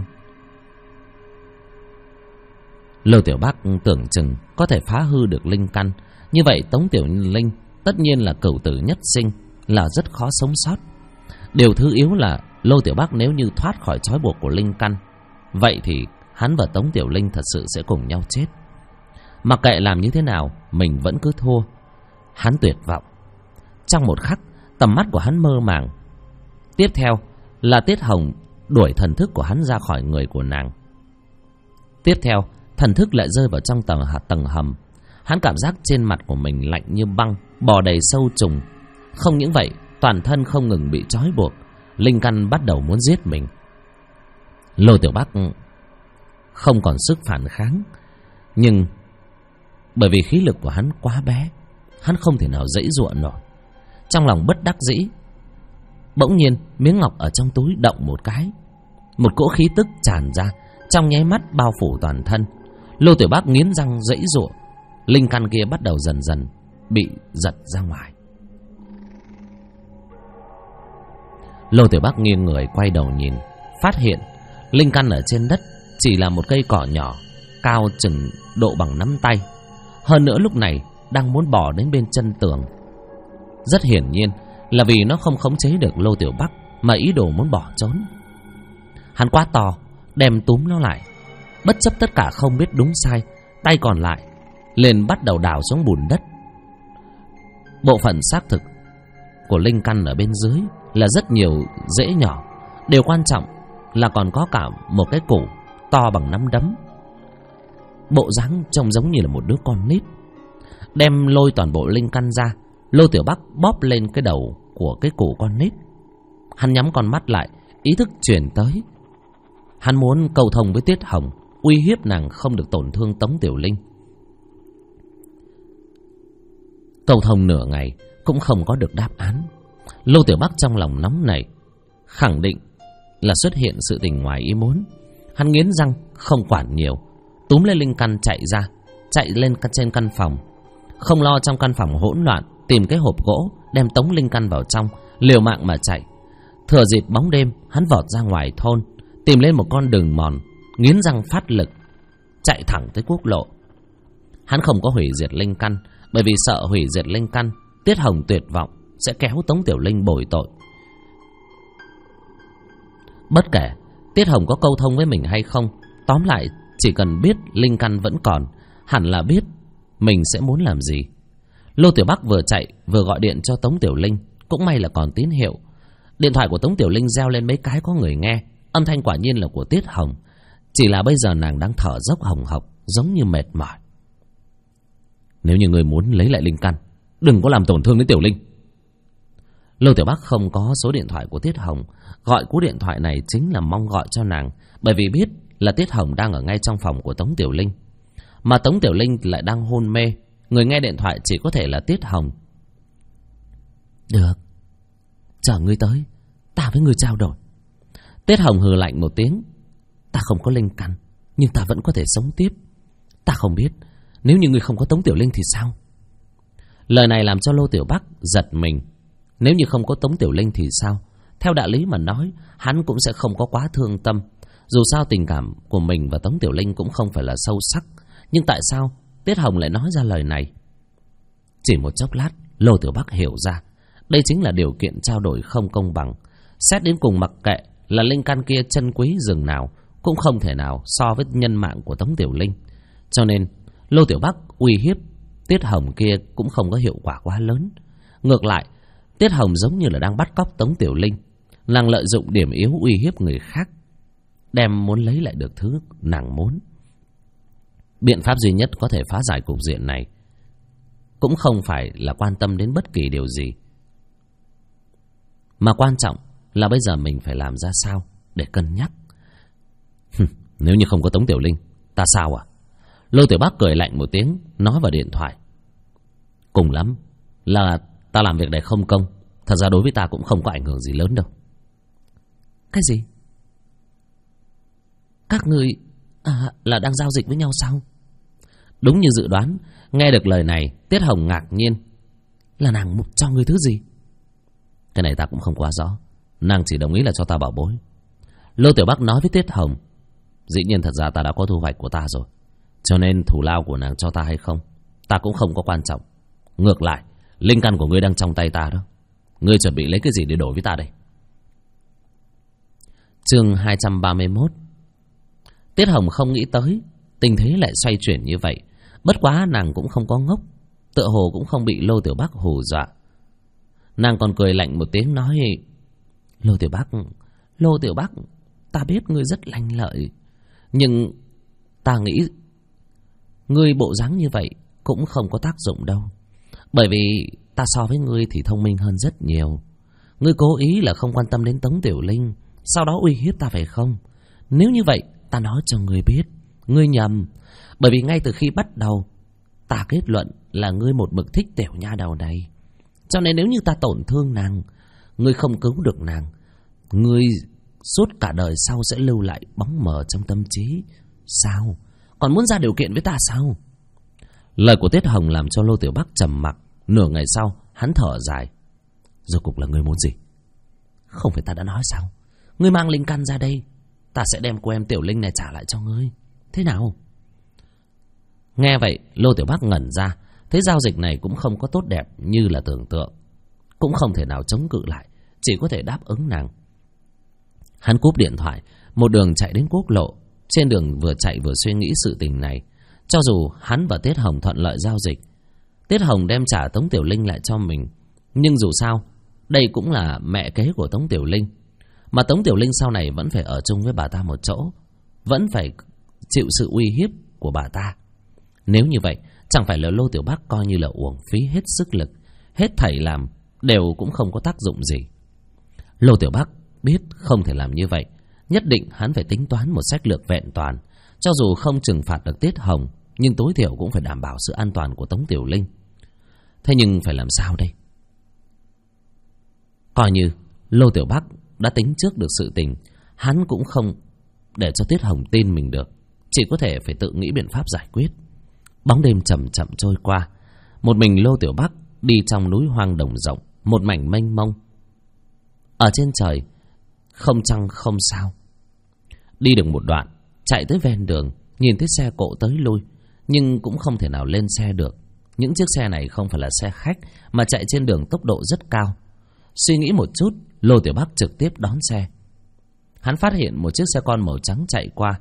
Lô Tiểu Bắc tưởng chừng có thể phá hư được linh căn, như vậy Tống Tiểu Linh tất nhiên là cửu tử nhất sinh, là rất khó sống sót. Điều thứ yếu là Lô Tiểu Bắc nếu như thoát khỏi trói buộc của linh căn, vậy thì hắn và Tống Tiểu Linh thật sự sẽ cùng nhau chết. Mặc kệ làm như thế nào, mình vẫn cứ thua. Hắn tuyệt vọng. Trong một khắc, tầm mắt của hắn mơ màng. Tiếp theo là Tiết Hồng đuổi thần thức của hắn ra khỏi người của nàng. Tiếp theo, thần thức lại rơi vào trong tầng hầm. Hắn cảm giác trên mặt của mình lạnh như băng, bò đầy sâu trùng. Không những vậy, toàn thân không ngừng bị trói buộc, linh căn bắt đầu muốn giết mình. Lô Tiểu Bắc không còn sức phản kháng, nhưng bởi vì khí lực của hắn quá bé, hắn không thể nào giãy giụa nổi. Trong lòng bất đắc dĩ, bỗng nhiên miếng ngọc ở trong túi động một cái, một cỗ khí tức tràn ra, trong nháy mắt bao phủ toàn thân. Lô Tiểu Bắc nghiến răng giãy giụa, linh căn kia bắt đầu dần dần bị giật ra ngoài. Lô Tiểu Bắc nghiêng người quay đầu nhìn, phát hiện linh căn ở trên đất chỉ là một cây cỏ nhỏ, cao chừng độ bằng nắm tay. Hơn nữa lúc này đang muốn bò đến bên chân tường. Rất hiển nhiên là vì nó không khống chế được Lô Tiểu Bắc mà ý đồ muốn bỏ trốn. Hắn quá to, đem túm nó lại, bất chấp tất cả không biết đúng sai, tay còn lại liền bắt đầu đào xuống bùn đất. Bộ phận xác thực của linh căn ở bên dưới là rất nhiều rễ nhỏ. Điều quan trọng là còn có cả một cái củ to bằng nắm đấm. Bộ dáng trông giống như là một đứa con nít. Đem lôi toàn bộ linh căn ra, Lô Tiểu Bắc bóp lên cái đầu của cái củ con nít. Hắn nhắm con mắt lại, ý thức chuyển tới. Hắn muốn cầu thông với Tiết Hồng, uy hiếp nàng không được tổn thương Tống Tiểu Linh. Cầu thông nửa ngày cũng không có được đáp án. Lô Tiểu Bắc trong lòng nóng nảy, khẳng định là xuất hiện sự tình ngoài ý muốn. Hắn nghiến răng không quản nhiều, túm lên linh căn chạy lên trên căn phòng. Không lo trong căn phòng hỗn loạn, tìm cái hộp gỗ đem tống linh căn vào trong, liều mạng mà chạy. Thừa dịp bóng đêm, hắn vọt ra ngoài thôn, tìm lên một con đường mòn, nghiến răng phát lực, chạy thẳng tới quốc lộ. Hắn không có hủy diệt linh căn, bởi vì sợ hủy diệt linh căn, Tiết Hồng tuyệt vọng sẽ kéo Tống Tiểu Linh bồi tội. Bất kể Tiết Hồng có câu thông với mình hay không, tóm lại chỉ cần biết linh căn vẫn còn, hẳn là biết mình sẽ muốn làm gì. Lô Tiểu Bắc vừa chạy vừa gọi điện cho Tống Tiểu Linh. Cũng may là còn tín hiệu. Điện thoại của Tống Tiểu Linh reo lên mấy cái có người nghe. Âm thanh quả nhiên là của Tiết Hồng. Chỉ là bây giờ nàng đang thở dốc hồng hộc, giống như mệt mỏi. Nếu như người muốn lấy lại linh căn, đừng có làm tổn thương đến Tiểu Linh. Lô Tiểu Bắc không có số điện thoại của Tiết Hồng. Gọi cú điện thoại này chính là mong gọi cho nàng, bởi vì biết là Tiết Hồng đang ở ngay trong phòng của Tống Tiểu Linh. Mà Tống Tiểu Linh lại đang hôn mê. Người nghe điện thoại chỉ có thể là Tiết Hồng. Được, chờ ngươi tới, ta với ngươi trao đổi. Tiết Hồng hừ lạnh một tiếng. Ta không có linh căn, nhưng ta vẫn có thể sống tiếp. Ta không biết nếu như ngươi không có Tống Tiểu Linh thì sao. Lời này làm cho Lô Tiểu Bắc giật mình. Nếu như không có Tống Tiểu Linh thì sao? Theo đạo lý mà nói, hắn cũng sẽ không có quá thương tâm. Dù sao tình cảm của mình và Tống Tiểu Linh cũng không phải là sâu sắc. Nhưng tại sao Tiết Hồng lại nói ra lời này? Chỉ một chốc lát, Lô Tiểu Bắc hiểu ra đây chính là điều kiện trao đổi không công bằng. Xét đến cùng, mặc kệ là linh căn kia chân quý rừng nào, cũng không thể nào so với nhân mạng của Tống Tiểu Linh. Cho nên Lô Tiểu Bắc uy hiếp Tiết Hồng kia cũng không có hiệu quả quá lớn. Ngược lại, Tiết Hồng giống như là đang bắt cóc Tống Tiểu Linh. Nàng lợi dụng điểm yếu uy hiếp người khác, đem muốn lấy lại được thứ nàng muốn. Biện pháp duy nhất có thể phá giải cục diện này cũng không phải là quan tâm đến bất kỳ điều gì, mà quan trọng là bây giờ mình phải làm ra sao để cân nhắc. Nếu như không có Tống Tiểu Linh, ta sao à? Lô Tiểu Bắc cười lạnh một tiếng, nói vào điện thoại. Cùng lắm là ta làm việc này không công. Thật ra đối với ta cũng không có ảnh hưởng gì lớn đâu. Cái gì? Các người là đang giao dịch với nhau sao? Đúng như dự đoán. Nghe được lời này, Tiết Hồng ngạc nhiên. Là nàng cho người thứ gì? Cái này ta cũng không quá rõ. Nàng chỉ đồng ý là cho ta bảo bối. Lô Tiểu Bắc nói với Tiết Hồng. Dĩ nhiên thật ra ta đã có thu hoạch của ta rồi, cho nên thù lao của nàng cho ta hay không, ta cũng không có quan trọng. Ngược lại, linh căn của ngươi đang trong tay ta đó. Ngươi chuẩn bị lấy cái gì để đổi với ta đây? Chương 231. Tiết Hồng không nghĩ tới tình thế lại xoay chuyển như vậy. Bất quá nàng cũng không có ngốc, tựa hồ cũng không bị Lô Tiểu Bắc hù dọa. Nàng còn cười lạnh một tiếng nói. Lô Tiểu Bắc, ta biết ngươi rất lanh lợi, nhưng ta nghĩ ngươi bộ dáng như vậy cũng không có tác dụng đâu. Bởi vì ta so với ngươi thì thông minh hơn rất nhiều. Ngươi cố ý là không quan tâm đến Tống Tiểu Linh, sau đó uy hiếp ta phải không? Nếu như vậy, ta nói cho ngươi biết, ngươi nhầm. Bởi vì ngay từ khi bắt đầu, ta kết luận là ngươi một mực thích tiểu nha đầu này. Cho nên nếu như ta tổn thương nàng, ngươi không cứu được nàng, ngươi suốt cả đời sau sẽ lưu lại bóng mờ trong tâm trí. Sao? Còn muốn ra điều kiện với ta sao? Lời của Tiết Hồng làm cho Lô Tiểu Bắc trầm mặc. Nửa ngày sau, hắn thở dài. Rốt cuộc là ngươi muốn gì? Không phải ta đã nói sao? Ngươi mang linh căn ra đây, ta sẽ đem cô em Tiểu Linh này trả lại cho ngươi. Thế nào? Nghe vậy, Lô Tiểu Bắc ngẩn ra. Thấy giao dịch này cũng không có tốt đẹp như là tưởng tượng, cũng không thể nào chống cự lại, chỉ có thể đáp ứng nàng. Hắn cúp điện thoại, một đường chạy đến quốc lộ. Trên đường vừa chạy vừa suy nghĩ sự tình này. Cho dù hắn và Tiết Hồng thuận lợi giao dịch, Tiết Hồng đem trả Tống Tiểu Linh lại cho mình, nhưng dù sao đây cũng là mẹ kế của Tống Tiểu Linh. Mà Tống Tiểu Linh sau này vẫn phải ở chung với bà ta một chỗ, vẫn phải chịu sự uy hiếp của bà ta. Nếu như vậy, chẳng phải là Lô Tiểu Bắc coi như là uổng phí hết sức lực, hết thảy làm đều cũng không có tác dụng gì. Lô Tiểu Bắc biết không thể làm như vậy, nhất định hắn phải tính toán một sách lược vẹn toàn. Cho dù không trừng phạt được Tiết Hồng, nhưng tối thiểu cũng phải đảm bảo sự an toàn của Tống Tiểu Linh. Thế nhưng phải làm sao đây? Coi như Lô Tiểu Bắc đã tính trước được sự tình, hắn cũng không để cho Tiết Hồng tin mình được, chỉ có thể phải tự nghĩ biện pháp giải quyết. Bóng đêm chậm chậm trôi qua. Một mình Lô Tiểu Bắc đi trong núi hoang đồng rộng, một mảnh mênh mông. Ở trên trời không trăng không sao. Đi được một đoạn, chạy tới ven đường, nhìn thấy xe cộ tới lui, nhưng cũng không thể nào lên xe được. Những chiếc xe này không phải là xe khách, mà chạy trên đường tốc độ rất cao. Suy nghĩ một chút, Lô Tiểu Bắc trực tiếp đón xe. Hắn phát hiện một chiếc xe con màu trắng chạy qua.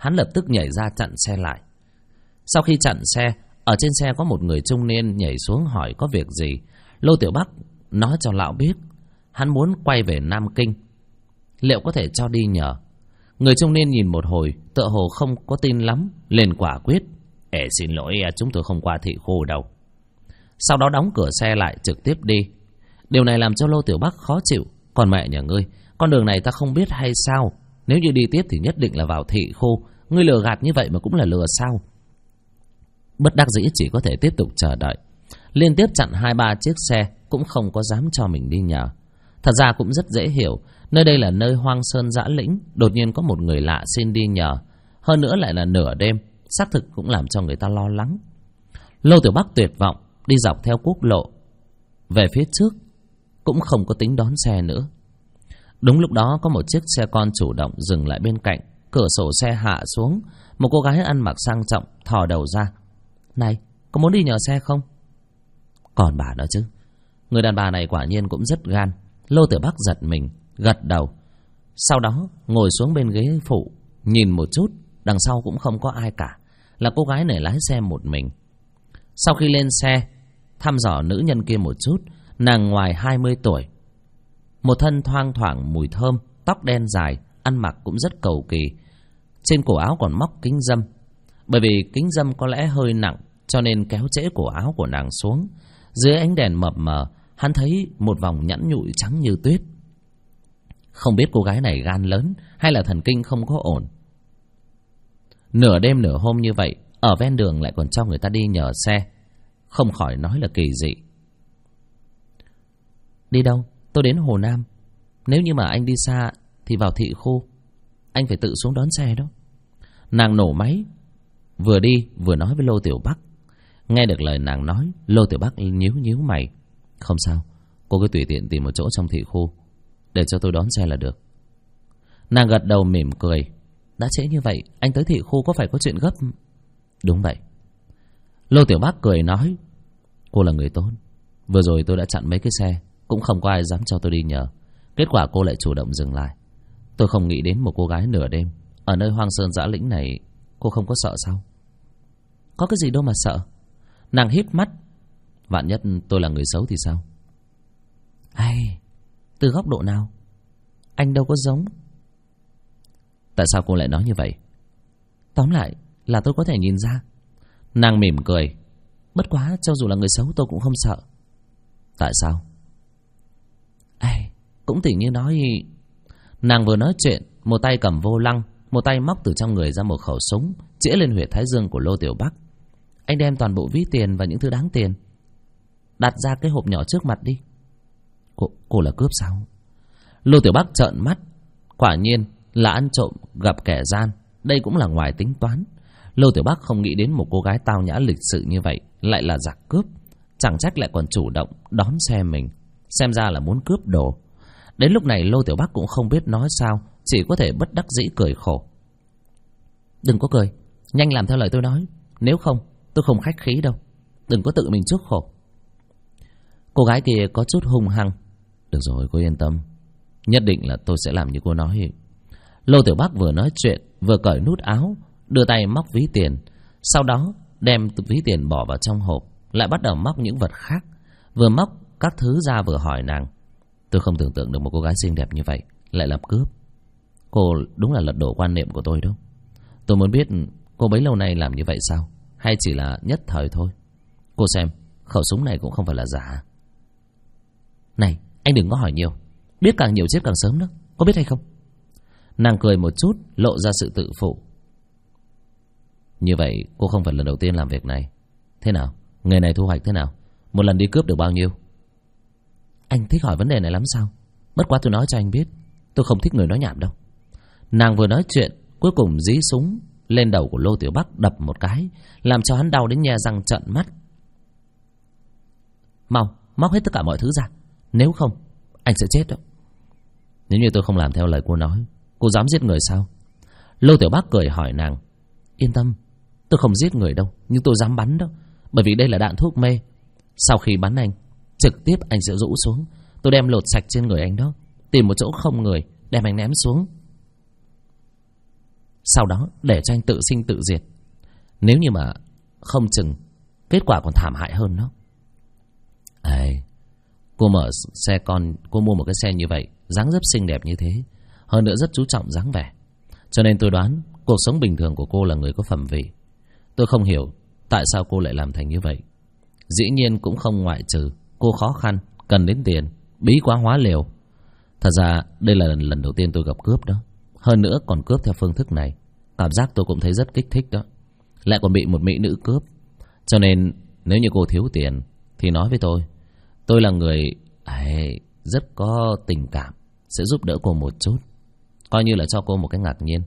Hắn lập tức nhảy ra chặn xe lại. Sau khi chặn xe, ở trên xe có một người trung niên nhảy xuống hỏi có việc gì. Lô Tiểu Bắc nói cho lão biết hắn muốn quay về Nam Kinh, liệu có thể cho đi nhờ. Người trung niên nhìn một hồi, tựa hồ không có tin lắm, liền quả quyết: xin lỗi, chúng tôi không qua thị khu đâu. Sau đó đóng cửa xe lại trực tiếp đi. Điều này làm cho Lô Tiểu Bắc khó chịu. Còn mẹ nhà ngươi, con đường này ta không biết hay sao? Nếu như đi tiếp thì nhất định là vào thị khu. Ngươi lừa gạt như vậy mà cũng là lừa sao? Bất đắc dĩ chỉ có thể tiếp tục chờ đợi. Liên tiếp chặn 2-3 chiếc xe cũng không có dám cho mình đi nhờ. Thật ra cũng rất dễ hiểu, nơi đây là nơi hoang sơn dã lĩnh, đột nhiên có một người lạ xin đi nhờ, hơn nữa lại là nửa đêm, xác thực cũng làm cho người ta lo lắng. Lô Tiểu Bắc tuyệt vọng đi dọc theo quốc lộ về phía trước, cũng không có tính đón xe nữa. Đúng lúc đó có một chiếc xe con chủ động dừng lại bên cạnh, cửa sổ xe hạ xuống, một cô gái ăn mặc sang trọng thò đầu ra: "Này, có muốn đi nhờ xe không?" Còn bà đó chứ. Người đàn bà này quả nhiên cũng rất gan. Lô Tiểu Bắc giật mình, gật đầu. Sau đó ngồi xuống bên ghế phụ, nhìn một chút, đằng sau cũng không có ai cả, là cô gái này lái xe một mình. Sau khi lên xe, thăm dò nữ nhân kia một chút, nàng ngoài 20 tuổi, một thân thoang thoảng mùi thơm, tóc đen dài, ăn mặc cũng rất cầu kỳ. Trên cổ áo còn móc kính râm. Bởi vì kính râm có lẽ hơi nặng, cho nên kéo trễ cổ áo của nàng xuống. Dưới ánh đèn mập mờ, hắn thấy một vòng nhẵn nhụi trắng như tuyết. Không biết cô gái này gan lớn hay là thần kinh không có ổn. Nửa đêm nửa hôm như vậy, ở ven đường lại còn cho người ta đi nhờ xe, không khỏi nói là kỳ dị. "Đi đâu? Tôi đến Hồ Nam. Nếu như mà anh đi xa thì vào thị khu, anh phải tự xuống đón xe đó." Nàng nổ máy, vừa đi vừa nói với Lô Tiểu Bắc. Nghe được lời nàng nói, Lô Tiểu Bắc nhíu mày. "Không sao, cô cứ tùy tiện tìm một chỗ trong thị khu để cho tôi đón xe là được." Nàng gật đầu mỉm cười. "Đã trễ như vậy, anh tới thị khu có phải có chuyện gấp?" "Đúng vậy." Lô Tiểu Bắc cười nói: "Cô là người tốt. Vừa rồi tôi đã chặn mấy cái xe, cũng không có ai dám cho tôi đi nhờ. Kết quả cô lại chủ động dừng lại. Tôi không nghĩ đến một cô gái nửa đêm ở nơi hoang sơn dã lĩnh này. Cô không có sợ sao?" "Có cái gì đâu mà sợ." Nàng híp mắt. "Vạn nhất tôi là người xấu thì sao?" "Ai, từ góc độ nào? Anh đâu có giống." "Tại sao cô lại nói như vậy?" "Tóm lại là tôi có thể nhìn ra." Nàng mỉm cười. "Bất quá cho dù là người xấu tôi cũng không sợ." "Tại sao?" "Ai, cũng tỉ như nói..." Nàng vừa nói chuyện, một tay cầm vô lăng, một tay móc từ trong người ra một khẩu súng, chĩa lên huyệt thái dương của Lô Tiểu Bắc. "Anh đem toàn bộ ví tiền và những thứ đáng tiền đặt ra cái hộp nhỏ trước mặt đi." Cô là cướp sao?" Lô Tiểu Bắc trợn mắt. Quả nhiên là ăn trộm gặp kẻ gian, đây cũng là ngoài tính toán. Lô Tiểu Bắc không nghĩ đến một cô gái tao nhã lịch sự như vậy lại là giặc cướp, chẳng trách lại còn chủ động đón xe mình, xem ra là muốn cướp đồ. Đến lúc này Lô Tiểu Bắc cũng không biết nói sao, chỉ có thể bất đắc dĩ cười khổ. "Đừng có cười, nhanh làm theo lời tôi nói, nếu không tôi không khách khí đâu. Đừng có tự mình chuốc khổ." Cô gái kia có chút hung hăng. "Được rồi, cô yên tâm, nhất định là tôi sẽ làm như cô nói." Lô Tiểu Bắc vừa nói chuyện vừa cởi nút áo, đưa tay móc ví tiền, sau đó đem ví tiền bỏ vào trong hộp, lại bắt đầu móc những vật khác. Vừa móc các thứ ra vừa hỏi nàng: "Tôi không tưởng tượng được một cô gái xinh đẹp như vậy lại làm cướp. Cô đúng là lật đổ quan niệm của tôi đâu. Tôi muốn biết cô bấy lâu nay làm như vậy sao, hay chỉ là nhất thời thôi. Cô xem, khẩu súng này cũng không phải là giả." "Này, anh đừng có hỏi nhiều, biết càng nhiều chết càng sớm đó, có biết hay không?" Nàng cười một chút, lộ ra sự tự phụ. "Như vậy cô không phải lần đầu tiên làm việc này. Thế nào, nghề này thu hoạch thế nào? Một lần đi cướp được bao nhiêu?" "Anh thích hỏi vấn đề này lắm sao? Bất quá tôi nói cho anh biết, tôi không thích người nói nhảm đâu." Nàng vừa nói chuyện, cuối cùng dí súng lên đầu của Lô Tiểu Bắc đập một cái, làm cho hắn đau đến nhe răng trợn mắt. "Mau, móc hết tất cả mọi thứ ra, nếu không anh sẽ chết đó." "Nếu như tôi không làm theo lời cô nói, cô dám giết người sao?" Lô Tiểu Bắc cười hỏi nàng. "Yên tâm, tôi không giết người đâu, nhưng tôi dám bắn đó. Bởi vì đây là đạn thuốc mê. Sau khi bắn anh, trực tiếp anh sẽ rũ xuống. Tôi đem lột sạch trên người anh đó, tìm một chỗ không người, đem anh ném xuống." sau đó để cho anh tự sinh tự diệt. Nếu như mà không chừng kết quả còn thảm hại hơn đó. Cô mở xe con, cô mua một cái xe như vậy, dáng dấp xinh đẹp như thế, hơn nữa rất chú trọng dáng vẻ, cho nên tôi đoán cuộc sống bình thường của cô là người có phẩm vị. Tôi không hiểu tại sao cô lại làm thành như vậy. Dĩ nhiên cũng không ngoại trừ cô khó khăn, cần đến tiền, bí quá hóa liều. Thật ra đây là lần đầu tiên tôi gặp cướp đó, hơn nữa còn cướp theo phương thức này. Cảm giác tôi cũng thấy rất kích thích đó, lại còn bị một mỹ nữ cướp. Cho nên nếu như cô thiếu tiền thì nói với tôi là người rất có tình cảm, sẽ giúp đỡ cô một chút, coi như là cho cô một cái ngạc nhiên.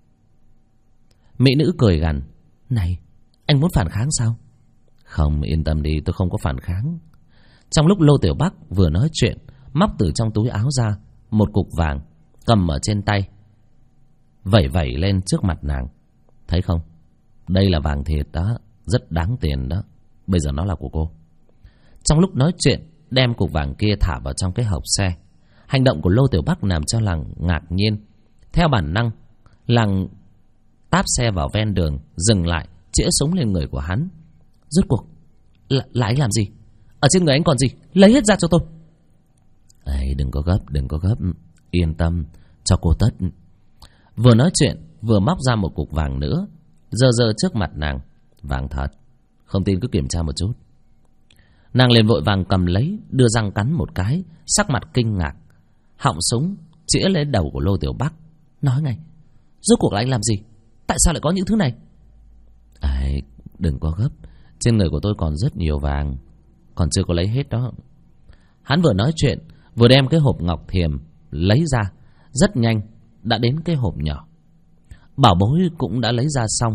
Mỹ nữ cười gằn, này, anh muốn phản kháng sao? Không, yên tâm đi, tôi không có phản kháng. Trong lúc Lô Tiểu Bắc vừa nói chuyện, móc từ trong túi áo ra một cục vàng, cầm ở trên tay, vẩy vẩy lên trước mặt nàng. Thấy không, đây là vàng thiệt đó, rất đáng tiền đó, bây giờ nó là của cô. Trong lúc nói chuyện, đem cục vàng kia thả vào trong cái hộp xe. Hành động của Lô Tiểu Bắc làm cho làng ngạc nhiên. Theo bản năng, làng táp xe vào ven đường, dừng lại, chĩa súng lên người của hắn. Rốt cuộc là anh làm gì? Ở trên người anh còn gì? Lấy hết ra cho tôi. Đừng có gấp, yên tâm, cho cô tất. Vừa nói chuyện, vừa móc ra một cục vàng nữa, giơ trước mặt nàng. Vàng thật, không tin cứ kiểm tra một chút. Nàng liền vội vàng cầm lấy, đưa răng cắn một cái, sắc mặt kinh ngạc. Họng súng chĩa lên đầu của Lô Tiểu Bắc, nói ngay, rốt cuộc là anh làm gì? Tại sao lại có những thứ này? Đừng có gấp, trên người của tôi còn rất nhiều vàng, còn chưa có lấy hết đó. Hắn vừa nói chuyện, vừa đem cái hộp ngọc thiềm lấy ra. Rất nhanh đã đến cái hộp nhỏ. Bảo bối cũng đã lấy ra xong.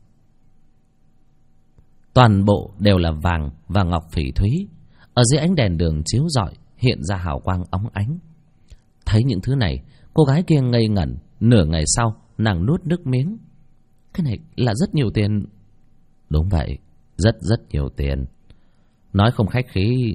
Toàn bộ đều là vàng và ngọc phỉ thúy, ở dưới ánh đèn đường chiếu rọi hiện ra hào quang óng ánh. Thấy những thứ này, cô gái kia ngây ngẩn. Nửa ngày sau, nàng nuốt nước miếng. Cái này là rất nhiều tiền. Đúng vậy, rất nhiều tiền. Nói không khách khí,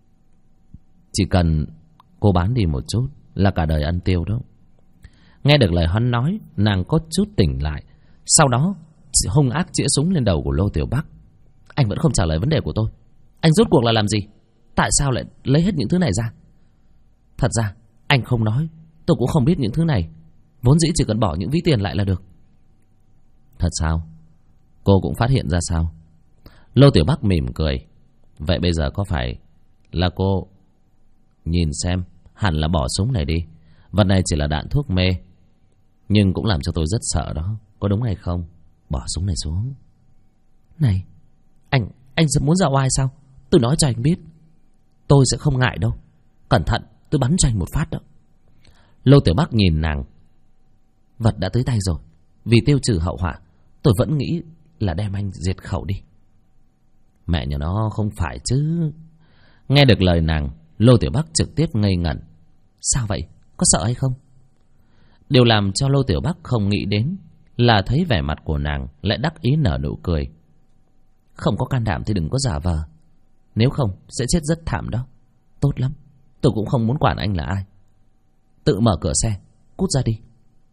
chỉ cần cô bán đi một chút là cả đời ăn tiêu đó. Nghe được lời hắn nói, nàng có chút tỉnh lại. Sau đó hung ác chĩa súng lên đầu của Lô Tiểu Bắc. Anh vẫn không trả lời vấn đề của tôi. Anh rốt cuộc là làm gì? Tại sao lại lấy hết những thứ này ra? Thật ra anh không nói, tôi cũng không biết những thứ này. Vốn dĩ chỉ cần bỏ những ví tiền lại là được. Thật sao? Cô cũng phát hiện ra sao? Lô Tiểu Bắc mỉm cười. Vậy bây giờ có phải là cô nhìn xem, hẳn là bỏ súng này đi. Vật này chỉ là đạn thuốc mê, nhưng cũng làm cho tôi rất sợ đó, có đúng hay không? Bỏ súng này xuống. Này, anh muốn ra oai sao? Tôi nói cho anh biết, tôi sẽ không ngại đâu. Cẩn thận, tôi bắn cho anh một phát đó. Lô Tiểu Bắc nhìn nàng. Vật đã tới tay rồi, vì tiêu trừ hậu họa, tôi vẫn nghĩ là đem anh diệt khẩu đi. Mẹ nhà nó, không phải chứ. Nghe được lời nàng, Lô Tiểu Bắc trực tiếp ngây ngẩn. Sao vậy? Có sợ hay không? Điều làm cho Lô Tiểu Bắc không nghĩ đến là thấy vẻ mặt của nàng lại đắc ý nở nụ cười. Không có can đảm thì đừng có giả vờ, nếu không sẽ chết rất thảm đó. Tốt lắm, tôi cũng không muốn quản anh là ai. Tự mở cửa xe, cút ra đi.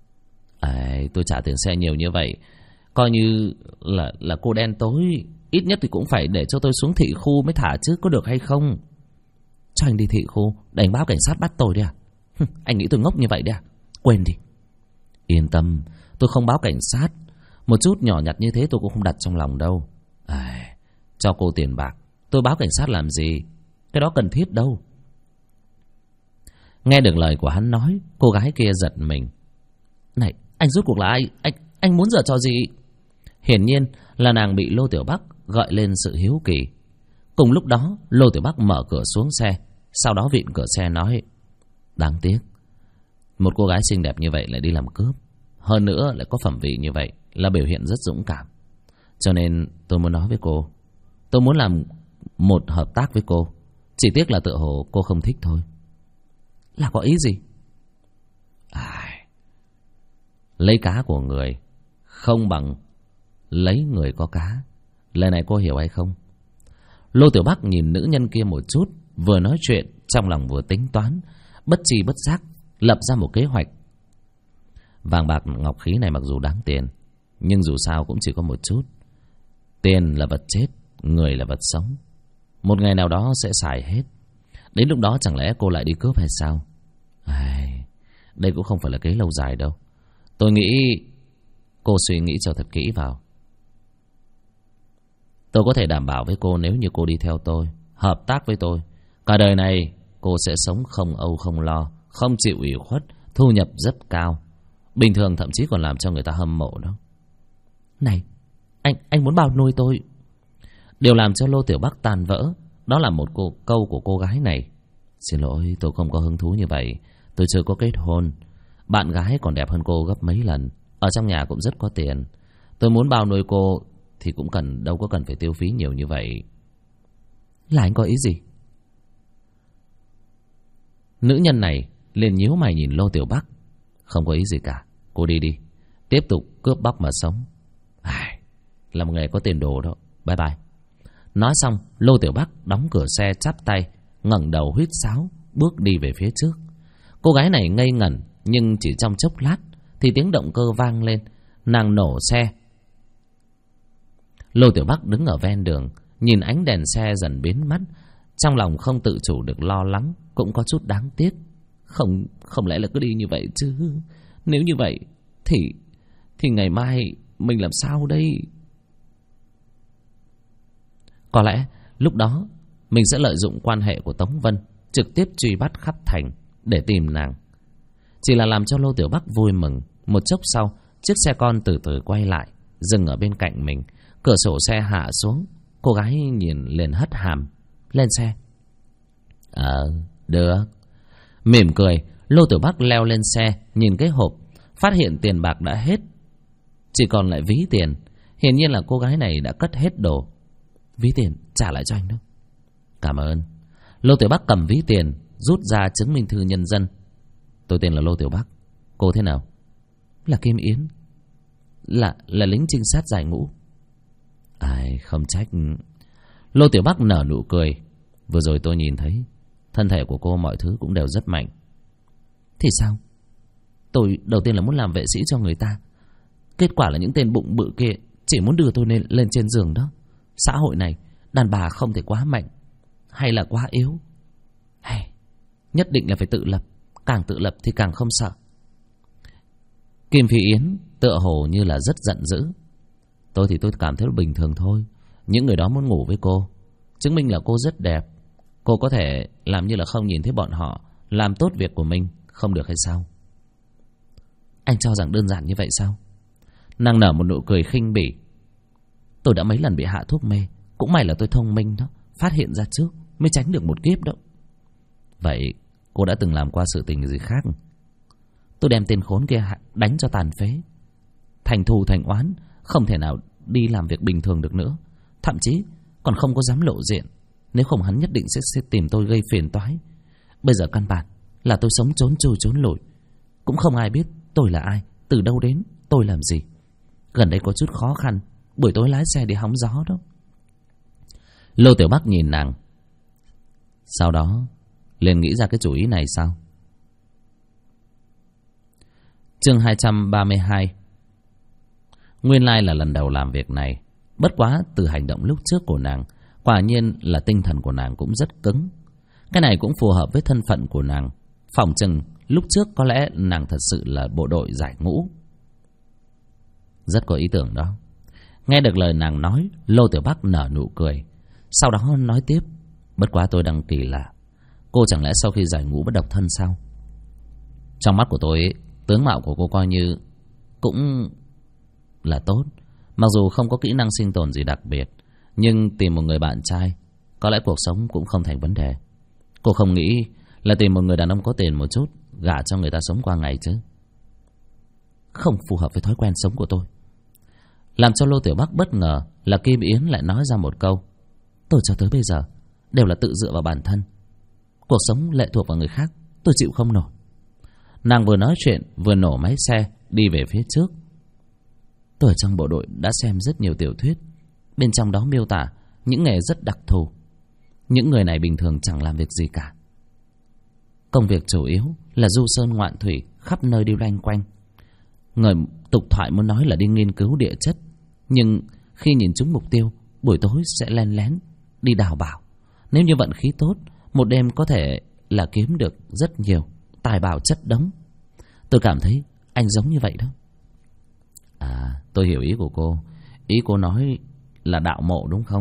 Tôi trả tiền xe nhiều như vậy, coi như là cô đen tối, ít nhất thì cũng phải để cho tôi xuống thị khu mới thả chứ, có được hay không? Cho anh đi thị khu để anh báo cảnh sát bắt tôi đi à? Anh nghĩ tôi ngốc như vậy đi à? Quên đi. Yên tâm, tôi không báo cảnh sát. Một chút nhỏ nhặt như thế tôi cũng không đặt trong lòng đâu. Cho cô tiền bạc, tôi báo cảnh sát làm gì? Cái đó cần thiết đâu. Nghe được lời của hắn nói, cô gái kia giật mình. Này, anh rốt cuộc là ai? Anh muốn giở trò gì? Hiển nhiên là nàng bị Lô Tiểu Bắc gợi lên sự hiếu kỳ. Cùng lúc đó, Lô Tiểu Bắc mở cửa xuống xe, sau đó vịn cửa xe nói, đáng tiếc, một cô gái xinh đẹp như vậy lại đi làm cướp, hơn nữa lại có phẩm vị như vậy, là biểu hiện rất dũng cảm. Cho nên tôi muốn nói với cô, tôi muốn làm một hợp tác với cô. Chỉ tiếc là tựa hồ cô không thích thôi. Là có ý gì? Lấy cá của người không bằng lấy người có cá. Lời này cô hiểu hay không? Lô Tiểu Bắc nhìn nữ nhân kia một chút, vừa nói chuyện trong lòng vừa tính toán, bất tri bất giác lập ra một kế hoạch. Vàng bạc ngọc khí này mặc dù đáng tiền, nhưng dù sao cũng chỉ có một chút. Tiền là vật chết, người là vật sống. Một ngày nào đó sẽ xài hết. Đến lúc đó chẳng lẽ cô lại đi cướp hay sao? Đây cũng không phải là kế lâu dài đâu. Tôi nghĩ cô suy nghĩ cho thật kỹ vào. Tôi có thể đảm bảo với cô, nếu như cô đi theo tôi, hợp tác với tôi, cả đời này cô sẽ sống không âu không lo, không chịu ủy khuất, thu nhập rất cao. Bình thường thậm chí còn làm cho người ta hâm mộ đó. Này, anh muốn bao nuôi tôi? Điều làm cho Lô Tiểu Bắc tan vỡ đó là một câu của cô gái này. Xin lỗi, tôi không có hứng thú như vậy. Tôi chưa có kết hôn. Bạn gái còn đẹp hơn cô gấp mấy lần, ở trong nhà cũng rất có tiền. Tôi muốn bao nuôi cô thì cũng đâu có cần phải tiêu phí nhiều như vậy. Là anh có ý gì? Nữ nhân này liền nhíu mày nhìn Lô Tiểu Bắc. Không có ý gì cả. Cô đi đi, tiếp tục cướp bóc mà sống. Là một nghề có tiền đồ đó. Bye bye. Nói xong, Lô Tiểu Bắc đóng cửa xe, chắp tay, ngẩng đầu huýt sáo, bước đi về phía trước. Cô gái này ngây ngẩn, nhưng chỉ trong chốc lát thì tiếng động cơ vang lên. Nàng nổ xe. Lô Tiểu Bắc đứng ở ven đường, nhìn ánh đèn xe dần biến mất, trong lòng không tự chủ được lo lắng, cũng có chút đáng tiếc. Không lẽ là cứ đi như vậy chứ? Nếu như vậy thì ngày mai mình làm sao đây? Có lẽ lúc đó mình sẽ lợi dụng quan hệ của Tống Vân, trực tiếp truy bắt khắp thành để tìm nàng. Chỉ là làm cho Lô Tiểu Bắc vui mừng. Một chốc sau, chiếc xe con từ từ quay lại, dừng ở bên cạnh mình. Cửa sổ xe hạ xuống. Cô gái nhìn liền hất hàm. Lên xe. Được. Mỉm cười, Lô Tiểu Bắc leo lên xe, nhìn cái hộp, phát hiện tiền bạc đã hết, chỉ còn lại ví tiền. Hiển nhiên là cô gái này đã cất hết đồ. Ví tiền trả lại cho anh đó. Cảm ơn. Lô Tiểu Bắc cầm ví tiền, rút ra chứng minh thư nhân dân. Tôi tên là Lô Tiểu Bắc. Cô thế nào? Là Kim Yến. Là lính trinh sát giải ngũ. Không trách. Lô Tiểu Bắc nở nụ cười. Vừa rồi tôi nhìn thấy thân thể của cô mọi thứ cũng đều rất mạnh. Thì sao? Tôi đầu tiên là muốn làm vệ sĩ cho người ta, kết quả là những tên bụng bự kia chỉ muốn đưa tôi lên trên giường đó. Xã hội này đàn bà không thể quá mạnh hay là quá yếu. Nhất định là phải tự lập. Càng tự lập thì càng không sợ. Kim Phi Yến tựa hồ như là rất giận dữ. Tôi cảm thấy bình thường thôi. Những người đó muốn ngủ với cô, chứng minh là cô rất đẹp. Cô có thể làm như là không nhìn thấy bọn họ, làm tốt việc của mình, không được hay sao? Anh cho rằng đơn giản như vậy sao? Nàng nở một nụ cười khinh bỉ. Tôi đã mấy lần bị hạ thuốc mê, cũng may là tôi thông minh đó, phát hiện ra trước mới tránh được một kiếp đó. Vậy cô đã từng làm qua sự tình gì khác? Tôi đem tên khốn kia đánh cho tàn phế, thành thù thành oán, không thể nào đi làm việc bình thường được nữa. Thậm chí còn không có dám lộ diện, nếu không hắn nhất định sẽ tìm tôi gây phiền toái. Bây giờ căn bản là tôi sống trốn chui trốn lủi, cũng không ai biết tôi là ai, từ đâu đến, tôi làm gì. Gần đây có chút khó khăn, buổi tối lái xe đi hóng gió đó. Lô Tiểu Bắc nhìn nàng. Sau đó liền nghĩ ra cái chủ ý này sao? Chương 232. Nguyên lai là lần đầu làm việc này. Bất quá từ hành động lúc trước của nàng, quả nhiên là tinh thần của nàng cũng rất cứng. Cái này cũng phù hợp với thân phận của nàng. Phỏng chừng lúc trước có lẽ nàng thật sự là bộ đội giải ngũ. Rất có ý tưởng đó. Nghe được lời nàng nói, Lô Tiểu Bắc nở nụ cười. Sau đó nói tiếp. Bất quá tôi đang kỳ lạ, cô chẳng lẽ sau khi giải ngũ bất độc thân sao? Trong mắt của tôi, tướng mạo của cô coi như cũng là tốt. Mặc dù không có kỹ năng sinh tồn gì đặc biệt, nhưng tìm một người bạn trai, có lẽ cuộc sống cũng không thành vấn đề. Cô không nghĩ là tìm một người đàn ông có tiền một chút, gả cho người ta sống qua ngày chứ? Không phù hợp với thói quen sống của tôi. Làm cho Lô Tiểu Bắc bất ngờ là Kim Yến lại nói ra một câu. Tôi cho tới bây giờ đều là tự dựa vào bản thân. Cuộc sống lệ thuộc vào người khác, tôi chịu không nổi. Nàng vừa nói chuyện vừa nổ máy xe đi về phía trước. Tôi ở trong bộ đội đã xem rất nhiều tiểu thuyết, bên trong đó miêu tả những nghề rất đặc thù. Những người này bình thường chẳng làm việc gì cả. Công việc chủ yếu là du sơn ngoạn thủy, khắp nơi đi loanh quanh. Người tục thoại muốn nói là đi nghiên cứu địa chất, nhưng khi nhìn trúng mục tiêu, buổi tối sẽ len lén đi đào bảo. Nếu như vận khí tốt, một đêm có thể là kiếm được rất nhiều tài bảo chất đống. Tôi cảm thấy anh giống như vậy đó. À, tôi hiểu ý của cô. Ý cô nói là đạo mộ đúng không?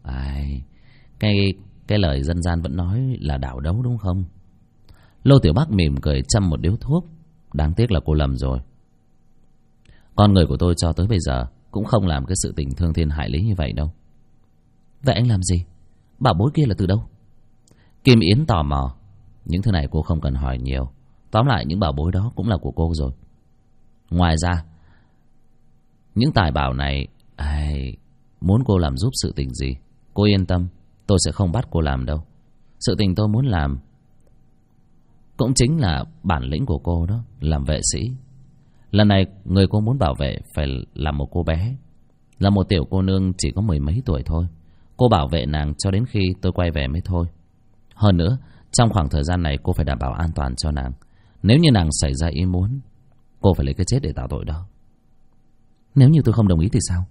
Cái lời dân gian vẫn nói là đạo đấu đúng không? Lô Tiểu Bắc mỉm cười châm một điếu thuốc. Đáng tiếc là cô lầm rồi. Con người của tôi cho tới bây giờ cũng không làm cái sự tình thương thiên hại lý như vậy đâu. Vậy anh làm gì? Bảo bối kia là từ đâu? Kim Yến tò mò. Những thứ này cô không cần hỏi nhiều. Tóm lại những bảo bối đó cũng là của cô rồi. Ngoài ra, những tài bảo này, muốn cô làm giúp sự tình gì, cô yên tâm, tôi sẽ không bắt cô làm đâu. Sự tình tôi muốn làm cũng chính là bản lĩnh của cô đó, làm vệ sĩ. Lần này người cô muốn bảo vệ phải là một cô bé, là một tiểu cô nương chỉ có mười mấy tuổi thôi. Cô bảo vệ nàng cho đến khi tôi quay về mới thôi. Hơn nữa, trong khoảng thời gian này cô phải đảm bảo an toàn cho nàng. Nếu như nàng xảy ra ý muốn, cô phải lấy cái chết để tạo tội đó. Nếu như tôi không đồng ý thì sao?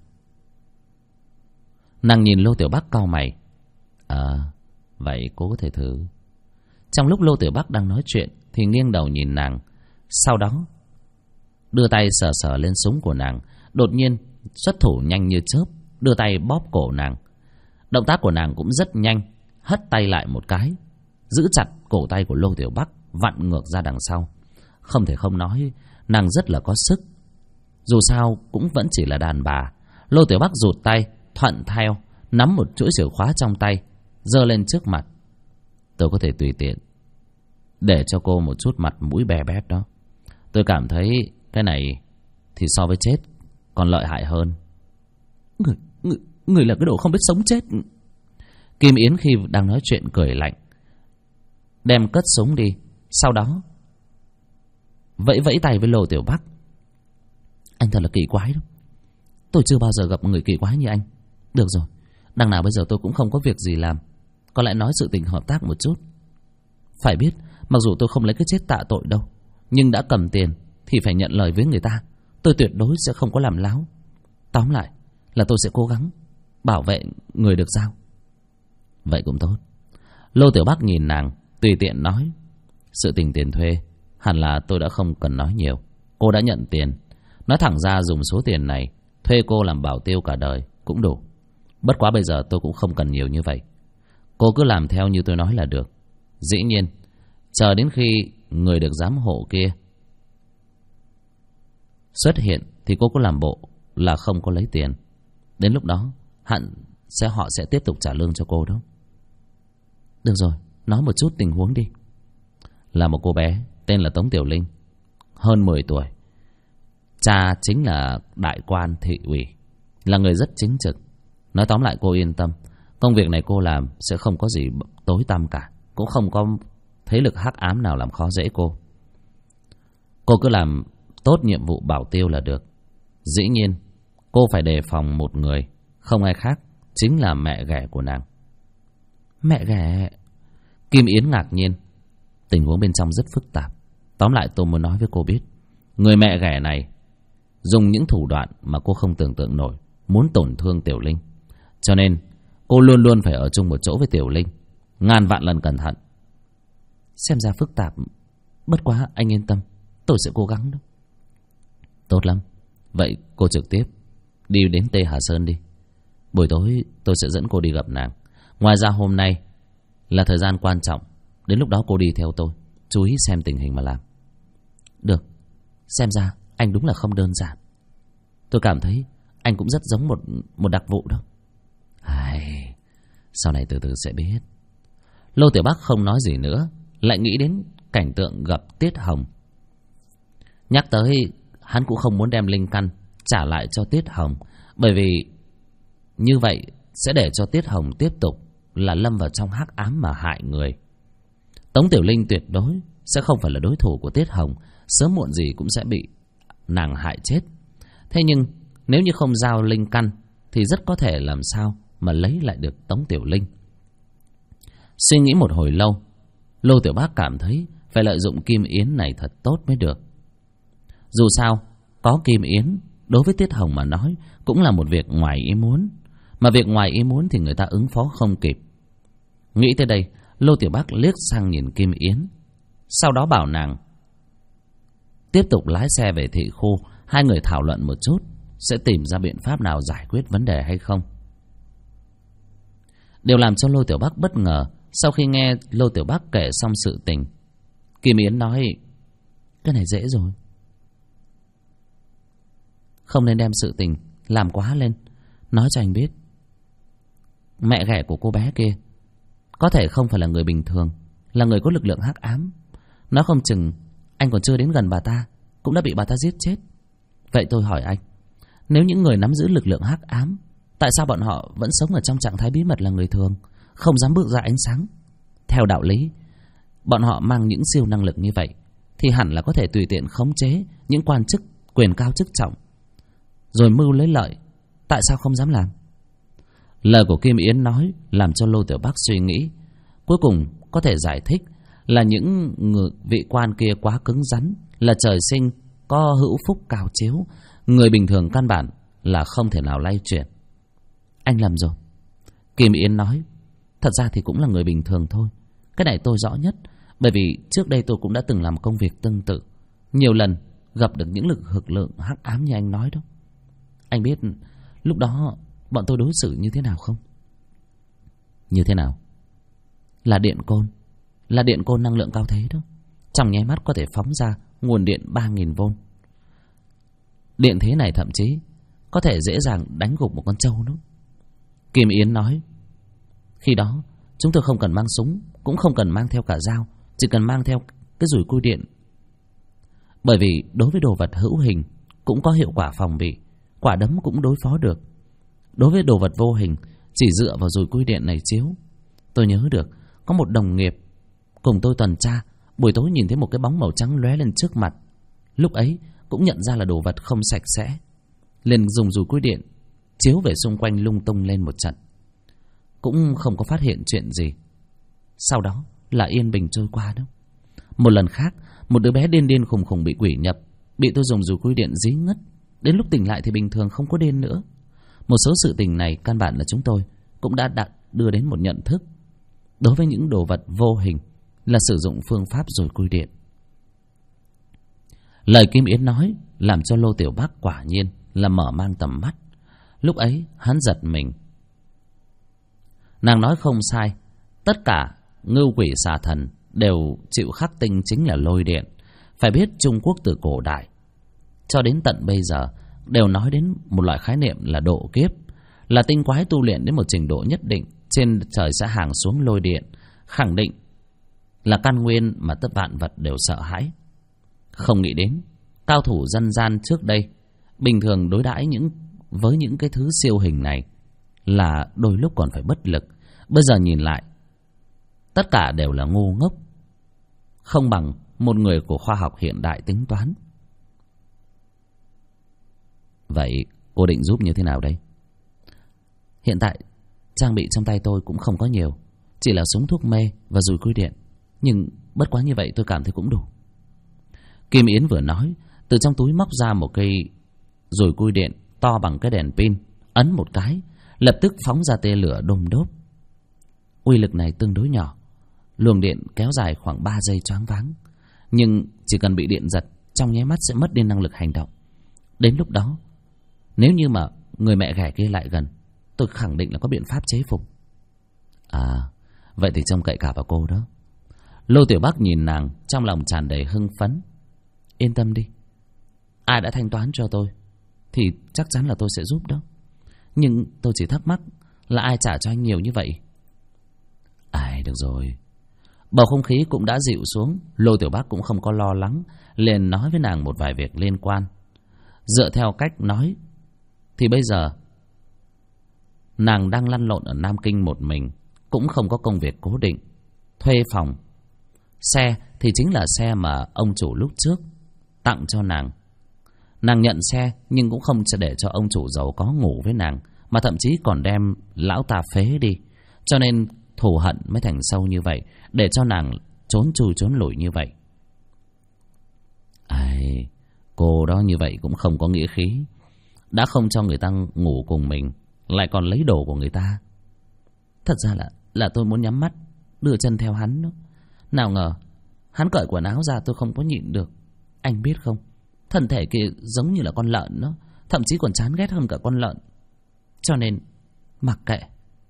Nàng nhìn Lô Tiểu Bắc cau mày. Vậy cô có thể thử. Trong lúc Lô Tiểu Bắc đang nói chuyện thì nghiêng đầu nhìn nàng, sau đó đưa tay sờ sờ lên súng của nàng. Đột nhiên xuất thủ nhanh như chớp, đưa tay bóp cổ nàng. Động tác của nàng cũng rất nhanh, hất tay lại một cái, giữ chặt cổ tay của Lô Tiểu Bắc, vặn ngược ra đằng sau. Không thể không nói, nàng rất là có sức. Dù sao cũng vẫn chỉ là đàn bà. Lô Tiểu Bắc rụt tay, thuận theo, nắm một chuỗi chìa khóa trong tay, giơ lên trước mặt. Tôi có thể tùy tiện để cho cô một chút mặt mũi bè bét đó. Tôi cảm thấy cái này thì so với chết còn lợi hại hơn. Người là cái đồ không biết sống chết. Kim Yến khi đang nói chuyện cười lạnh, đem cất súng đi. Sau đó vẫy vẫy tay với Lô Tiểu Bắc. Anh thật là kỳ quái đó. Tôi chưa bao giờ gặp một người kỳ quái như anh. Được rồi, đằng nào bây giờ tôi cũng không có việc gì làm, có lẽ nói sự tình hợp tác một chút. Phải biết, mặc dù tôi không lấy cái chết tạ tội đâu, nhưng đã cầm tiền thì phải nhận lời với người ta. Tôi tuyệt đối sẽ không có làm láo. Tóm lại là tôi sẽ cố gắng bảo vệ người được giao. Vậy cũng tốt. Lô Tiểu Bắc nhìn nàng, tùy tiện nói. Sự tình tiền thuê hẳn là tôi đã không cần nói nhiều. Cô đã nhận tiền. Nói thẳng ra dùng số tiền này thuê cô làm bảo tiêu cả đời cũng đủ. Bất quá bây giờ tôi cũng không cần nhiều như vậy. Cô cứ làm theo như tôi nói là được. Dĩ nhiên, chờ đến khi người được giám hộ kia xuất hiện thì cô cứ làm bộ là không có lấy tiền. Đến lúc đó họ sẽ tiếp tục trả lương cho cô đó. Được rồi, nói một chút tình huống đi. Là một cô bé tên là Tống Tiểu Linh, hơn 10 tuổi. Cha chính là đại quan thị ủy, là người rất chính trực. Nói tóm lại cô yên tâm, công việc này cô làm sẽ không có gì tối tăm cả, cũng không có thế lực hắc ám nào làm khó dễ cô. Cô cứ làm tốt nhiệm vụ bảo tiêu là được. Dĩ nhiên cô phải đề phòng một người, không ai khác, chính là mẹ ghẻ của nàng. Mẹ ghẻ? Kim Yến ngạc nhiên. Tình huống bên trong rất phức tạp. Tóm lại tôi muốn nói với cô biết, người mẹ ghẻ này dùng những thủ đoạn mà cô không tưởng tượng nổi, muốn tổn thương Tiểu Linh. Cho nên cô luôn luôn phải ở chung một chỗ với Tiểu Linh, ngàn vạn lần cẩn thận. Xem ra phức tạp, bất quá anh yên tâm, tôi sẽ cố gắng đó. Tốt lắm. Vậy cô trực tiếp đi đến Tê Hà Sơn đi. Buổi tối tôi sẽ dẫn cô đi gặp nàng. Ngoài ra hôm nay là thời gian quan trọng, đến lúc đó cô đi theo tôi, chú ý xem tình hình mà làm. Được. Xem ra anh đúng là không đơn giản. Tôi cảm thấy anh cũng rất giống một đặc vụ đó. Sau này từ từ sẽ biết. Lô Tiểu Bắc không nói gì nữa, lại nghĩ đến cảnh tượng gặp Tiết Hồng. Nhắc tới, hắn cũng không muốn đem linh căn trả lại cho Tiết Hồng, bởi vì như vậy sẽ để cho Tiết Hồng tiếp tục là lâm vào trong hắc ám mà hại người. Tống Tiểu Linh tuyệt đối sẽ không phải là đối thủ của Tiết Hồng, sớm muộn gì cũng sẽ bị nàng hại chết. Thế nhưng nếu như không giao linh căn thì rất có thể làm sao mà lấy lại được Tống Tiểu Linh. Suy nghĩ một hồi lâu, Lô Tiểu Bác cảm thấy phải lợi dụng Kim Yến này thật tốt mới được. Dù sao có Kim Yến, đối với Tiết Hồng mà nói cũng là một việc ngoài ý muốn. Mà việc ngoài ý muốn thì người ta ứng phó không kịp. Nghĩ tới đây, Lô Tiểu Bác liếc sang nhìn Kim Yến, sau đó bảo nàng tiếp tục lái xe về thị khu. Hai người thảo luận một chút, sẽ tìm ra biện pháp nào giải quyết vấn đề hay không. Điều làm cho Lô Tiểu Bác bất ngờ, sau khi nghe Lô Tiểu Bác kể xong sự tình, Kim Yến nói: cái này dễ rồi, không nên đem sự tình làm quá lên. Nói cho anh biết, mẹ ghẻ của cô bé kia có thể không phải là người bình thường, là người có lực lượng hắc ám. Nói không chừng anh còn chưa đến gần bà ta cũng đã bị bà ta giết chết. Vậy tôi hỏi anh, nếu những người nắm giữ lực lượng hắc ám, tại sao bọn họ vẫn sống ở trong trạng thái bí mật là người thường, không dám bước ra ánh sáng? Theo đạo lý, bọn họ mang những siêu năng lực như vậy thì hẳn là có thể tùy tiện khống chế những quan chức quyền cao chức trọng rồi mưu lấy lợi. Tại sao không dám làm? Lời của Kim Yến nói làm cho Lô Tiểu Bác suy nghĩ. Cuối cùng có thể giải thích là những vị quan kia quá cứng rắn, là trời sinh có hữu phúc cao chiếu, người bình thường căn bản là không thể nào lay chuyển. Anh lầm rồi, Kim Yến nói. Thật ra thì cũng là người bình thường thôi. Cái này tôi rõ nhất, bởi vì trước đây tôi cũng đã từng làm công việc tương tự, nhiều lần gặp được những lực lượng hắc ám như anh nói đó. Anh biết lúc đó bọn tôi đối xử như thế nào không? Như thế nào? Là điện côn năng lượng cao thế đó. Trong nháy mắt có thể phóng ra nguồn điện 3.000V. Điện thế này thậm chí có thể dễ dàng đánh gục một con trâu đó. Kim Yến nói: khi đó chúng tôi không cần mang súng, cũng không cần mang theo cả dao, chỉ cần mang theo cái dùi cui điện. Bởi vì đối với đồ vật hữu hình cũng có hiệu quả phòng bị, quả đấm cũng đối phó được. Đối với đồ vật vô hình, chỉ dựa vào dùi cui điện này chiếu. Tôi nhớ được có một đồng nghiệp cùng tôi tuần tra, buổi tối nhìn thấy một cái bóng màu trắng lóe lên trước mặt. Lúc ấy cũng nhận ra là đồ vật không sạch sẽ, liền dùng dùi cui điện chiếu về xung quanh lung tung lên một trận, cũng không có phát hiện chuyện gì. Sau đó là yên bình trôi qua đó. Một lần khác, một đứa bé điên khùng khùng bị quỷ nhập, bị tôi dùng dùi cui điện dí ngất. Đến lúc tỉnh lại thì bình thường, không có điên nữa. Một số sự tình này căn bản là chúng tôi cũng đã đưa đến một nhận thức. Đối với những đồ vật vô hình là sử dụng phương pháp dùi cui điện. Lời Kim Yến nói làm cho Lô Tiểu Bác quả nhiên là mở mang tầm mắt. Lúc ấy hắn giật mình. Nàng nói không sai, tất cả ngưu quỷ xà thần đều chịu khắc tinh chính là lôi điện. Phải biết Trung Quốc từ cổ đại cho đến tận bây giờ đều nói đến một loại khái niệm là độ kiếp, là tinh quái tu luyện đến một trình độ nhất định, trên trời sẽ hàng xuống lôi điện, khẳng định là căn nguyên mà tất vạn vật đều sợ hãi. Không nghĩ đến cao thủ dân gian trước đây bình thường đối đãi với những cái thứ siêu hình này là đôi lúc còn phải bất lực. Bây giờ nhìn lại, tất cả đều là ngu ngốc, không bằng một người của khoa học hiện đại tính toán. Vậy cô định giúp như thế nào đây? Hiện tại trang bị trong tay tôi cũng không có nhiều, chỉ là súng thuốc mê và dùi cui điện, nhưng bất quá như vậy tôi cảm thấy cũng đủ. Kim Yến vừa nói, từ trong túi móc ra một cây dùi cui điện to bằng cái đèn pin, ấn một cái lập tức phóng ra tia lửa đôm đốp. Uy lực này tương đối nhỏ, luồng điện kéo dài khoảng 3 giây choáng váng, nhưng chỉ cần bị điện giật, trong nháy mắt sẽ mất đi năng lực hành động. Đến lúc đó, nếu như mà người mẹ ghẻ kia lại gần, tôi khẳng định là có biện pháp chế phục. À, vậy thì trông cậy cả vào cô đó. Lô Tiểu Bác nhìn nàng, trong lòng tràn đầy hưng phấn. Yên tâm đi, ai đã thanh toán cho tôi thì chắc chắn là tôi sẽ giúp đó. Nhưng tôi chỉ thắc mắc là ai trả cho anh nhiều như vậy? Ai, được rồi. Bầu không khí cũng đã dịu xuống. Lô Tiểu Bác cũng không có lo lắng, liền nói với nàng một vài việc liên quan. Dựa theo cách nói thì bây giờ nàng đang lăn lộn ở Nam Kinh một mình, cũng không có công việc cố định, thuê phòng. Xe thì chính là xe mà ông chủ lúc trước tặng cho nàng. Nàng nhận xe nhưng cũng không để cho ông chủ giàu có ngủ với nàng, mà thậm chí còn đem lão ta phế đi. Cho nên thù hận mới thành sâu như vậy, để cho nàng trốn chui trốn lủi như vậy. Ai, Cô đó như vậy cũng không có nghĩa khí. Đã không cho người ta ngủ cùng mình, lại còn lấy đồ của người ta. Thật ra là tôi muốn nhắm mắt đưa chân theo hắn đó. Nào ngờ hắn cởi quần áo ra tôi không có nhịn được. Anh biết không, thân thể kia giống như là con lợn đó, thậm chí còn chán ghét hơn cả con lợn. Cho nên mặc kệ.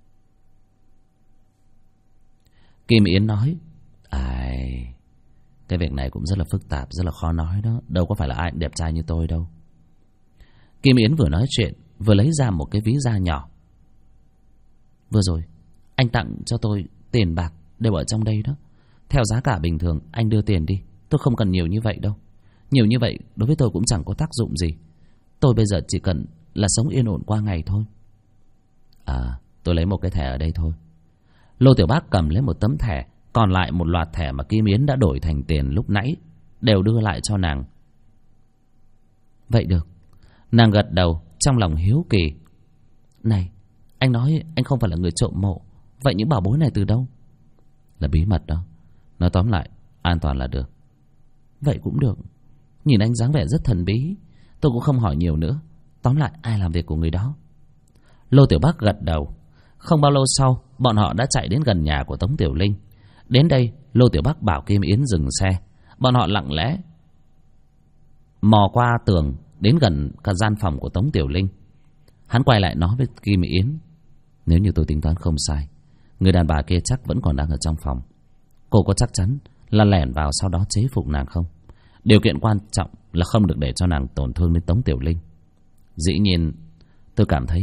Kim Yến nói: Ai, cái việc này cũng rất là phức tạp, rất là khó nói đó. Đâu có phải là ai cũng đẹp trai như tôi đâu. Kim Yến vừa nói chuyện vừa lấy ra một cái ví da nhỏ. Vừa rồi anh tặng cho tôi tiền bạc đều ở trong đây đó. Theo giá cả bình thường anh đưa tiền đi, tôi không cần nhiều như vậy đâu. Nhiều như vậy đối với tôi cũng chẳng có tác dụng gì. Tôi bây giờ chỉ cần là sống yên ổn qua ngày thôi. À, tôi lấy một cái thẻ ở đây thôi. Lô Tiểu Bác cầm lấy một tấm thẻ, còn lại một loạt thẻ mà Kim Yến đã đổi thành tiền lúc nãy đều đưa lại cho nàng. Vậy được. Nàng gật đầu, trong lòng hiếu kỳ. Này, anh nói anh không phải là người trộm mộ, vậy những bảo bối này từ đâu? Là bí mật đó. Nói tóm lại, an toàn là được. Vậy cũng được. Nhìn anh dáng vẻ rất thần bí, tôi cũng không hỏi nhiều nữa. Tóm lại ai làm việc của người đó? Lô Tiểu Bác gật đầu. Không bao lâu sau, bọn họ đã chạy đến gần nhà của Tống Tiểu Linh. Đến đây, Lô Tiểu Bác bảo Kim Yến dừng xe. Bọn họ lặng lẽ mò qua tường đến gần cả gian phòng của Tống Tiểu Linh. Hắn quay lại nói với Kim Yến: Nếu như tôi tính toán không sai, người đàn bà kia chắc vẫn còn đang ở trong phòng. Cô có chắc chắn là lẻn vào sau đó chế phục nàng không? Điều kiện quan trọng là không được để cho nàng tổn thương đến Tống Tiểu Linh. Dĩ nhiên tôi cảm thấy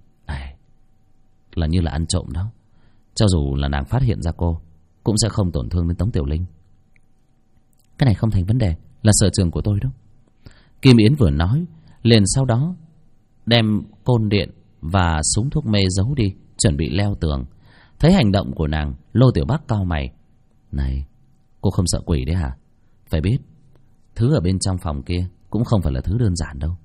là như là ăn trộm đó. Cho dù là nàng phát hiện ra cô, cũng sẽ không tổn thương đến Tống Tiểu Linh. Cái này không thành vấn đề, là sở trường của tôi đó. Kim Yến vừa nói, liền sau đó đem côn điện và súng thuốc mê giấu đi, chuẩn bị leo tường. Thấy hành động của nàng, Lô Tiểu Bác cau mày. Này, cô không sợ quỷ đấy hả? Phải biết, thứ ở bên trong phòng kia cũng không phải là thứ đơn giản đâu.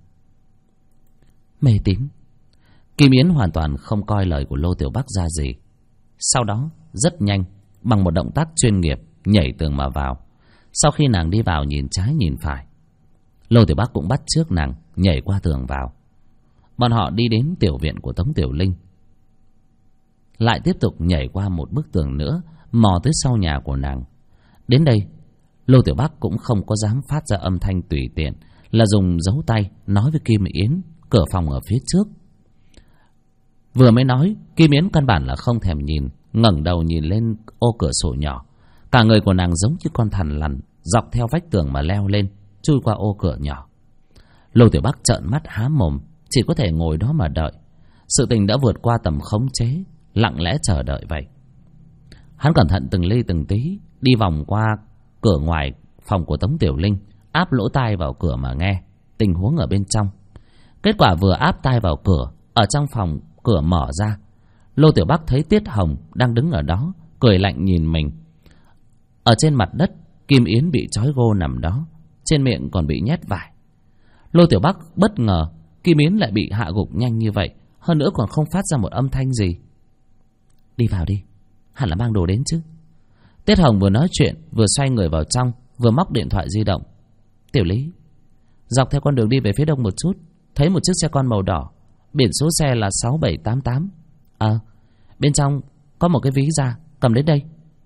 Mê tín. Kim Yến hoàn toàn không coi lời của Lô Tiểu Bác ra gì. Sau đó, rất nhanh, bằng một động tác chuyên nghiệp, nhảy tường mà vào. Sau khi nàng đi vào nhìn trái nhìn phải, Lô Tiểu Bác cũng bắt chước nàng, nhảy qua tường vào. Bọn họ đi đến tiểu viện của Tống Tiểu Linh, lại tiếp tục nhảy qua một bức tường nữa, mò tới sau nhà của nàng. Đến đây, Lô Tiểu Bác cũng không có dám phát ra âm thanh tùy tiện, là dùng dấu tay nói với Kim Yến cửa phòng ở phía trước. Vừa mới nói, Kim Yến căn bản là không thèm nhìn, ngẩng đầu nhìn lên ô cửa sổ nhỏ. Cả người của nàng giống như con thằn lằn, dọc theo vách tường mà leo lên, chui qua ô cửa nhỏ. Lô Tiểu Bác trợn mắt há mồm, chỉ có thể ngồi đó mà đợi. Sự tình đã vượt qua tầm khống chế, lặng lẽ chờ đợi vậy. Hắn cẩn thận từng ly từng tí đi vòng qua cửa ngoài phòng của Tống Tiểu Linh, áp lỗ tai vào cửa mà nghe tình huống ở bên trong. Kết quả vừa áp tai vào cửa, ở trong phòng cửa mở ra, Lô Tiểu Bác thấy Tiết Hồng đang đứng ở đó, cười lạnh nhìn mình. Ở trên mặt đất, Kim Yến bị trói gô nằm đó, trên miệng còn bị nhét vải. Lô Tiểu Bác bất ngờ Kim Yến lại bị hạ gục nhanh như vậy, hơn nữa còn không phát ra một âm thanh gì. Đi vào đi, hẳn là mang đồ đến chứ. Tiết Hồng vừa nói chuyện vừa xoay người vào trong, vừa móc điện thoại di động. Tiểu Lý, dọc theo con đường đi về phía đông một chút, thấy một chiếc xe con màu đỏ, biển số xe là 6788. Bên trong có một cái ví da, cầm đến đây.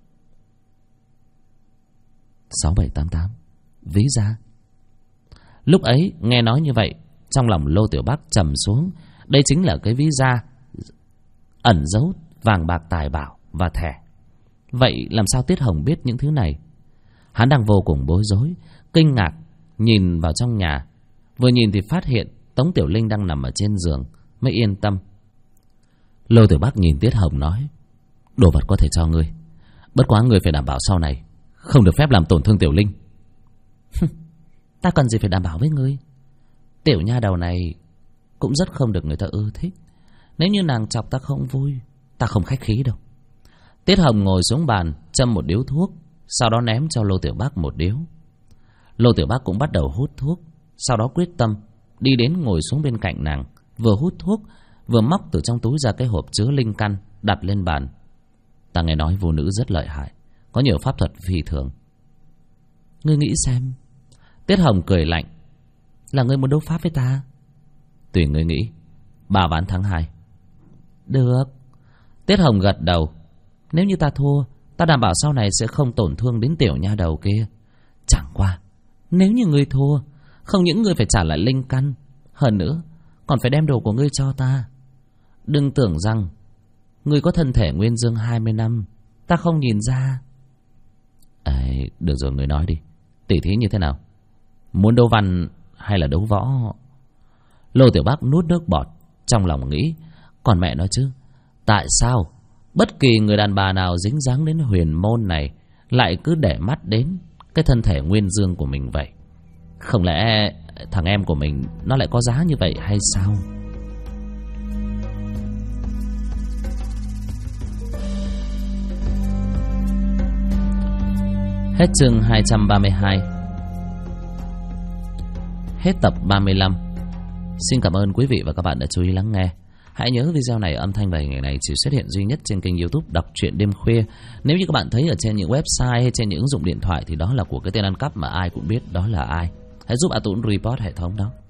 6788, ví da. Lúc ấy nghe nói như vậy, trong lòng Lô Tiểu Bác trầm xuống. Đây chính là cái ví da ẩn giấu vàng bạc tài bảo và thẻ. Vậy làm sao Tiết Hồng biết những thứ này? Hắn đang vô cùng bối rối, kinh ngạc nhìn vào trong nhà. Vừa nhìn thì phát hiện Tống Tiểu Linh đang nằm ở trên giường, mới yên tâm. Lô Tiểu Bác nhìn Tiết Hồng nói: Đồ vật có thể cho ngươi, bất quá ngươi phải đảm bảo sau này không được phép làm tổn thương Tiểu Linh. Ta cần gì phải đảm bảo với ngươi? Tiểu nha đầu này cũng rất không được người ta ưa thích. Nếu như nàng chọc ta không vui, ta không khách khí đâu. Tiết Hồng ngồi xuống bàn, châm một điếu thuốc, sau đó ném cho Lô Tiểu Bác một điếu. Lô Tiểu Bác cũng bắt đầu hút thuốc, sau đó quyết tâm đi đến ngồi xuống bên cạnh nàng, vừa hút thuốc vừa móc từ trong túi ra cái hộp chứa linh căn, đặt lên bàn. Ta nghe nói vô nữ rất lợi hại, có nhiều pháp thuật phi thường. Ngươi nghĩ xem. Tiết Hồng cười lạnh. Là ngươi muốn đấu pháp với ta? Tùy ngươi nghĩ. 3 ván thắng 2. Được. Tiết Hồng gật đầu. Nếu như ta thua, ta đảm bảo sau này sẽ không tổn thương đến tiểu nha đầu kia. Chẳng qua, nếu như ngươi thua, không những ngươi phải trả lại linh căn, hơn nữa còn phải đem đồ của ngươi cho ta. Đừng tưởng rằng ngươi có thân thể nguyên dương 20 năm, ta không nhìn ra. Được rồi, ngươi nói đi. Tỉ thí như thế nào? Muốn đấu văn hay là đấu võ? Lô Tiểu Bác nuốt nước bọt, trong lòng nghĩ, còn mẹ nó chứ, tại sao bất kỳ người đàn bà nào dính dáng đến huyền môn này lại cứ để mắt đến cái thân thể nguyên dương của mình vậy? Không lẽ thằng em của mình nó lại có giá như vậy hay sao? Hết chương 232. Hết tập 35. Xin cảm ơn quý vị và các bạn đã chú ý lắng nghe. Hãy nhớ video này, âm thanh và hình ảnh này chỉ xuất hiện duy nhất trên kênh YouTube Đọc Truyện Đêm Khuya. Nếu như các bạn thấy ở trên những website hay trên những ứng dụng điện thoại thì đó là của cái tên ăn cắp mà ai cũng biết đó là ai. Hãy giúp A Tũng report hệ thống đó.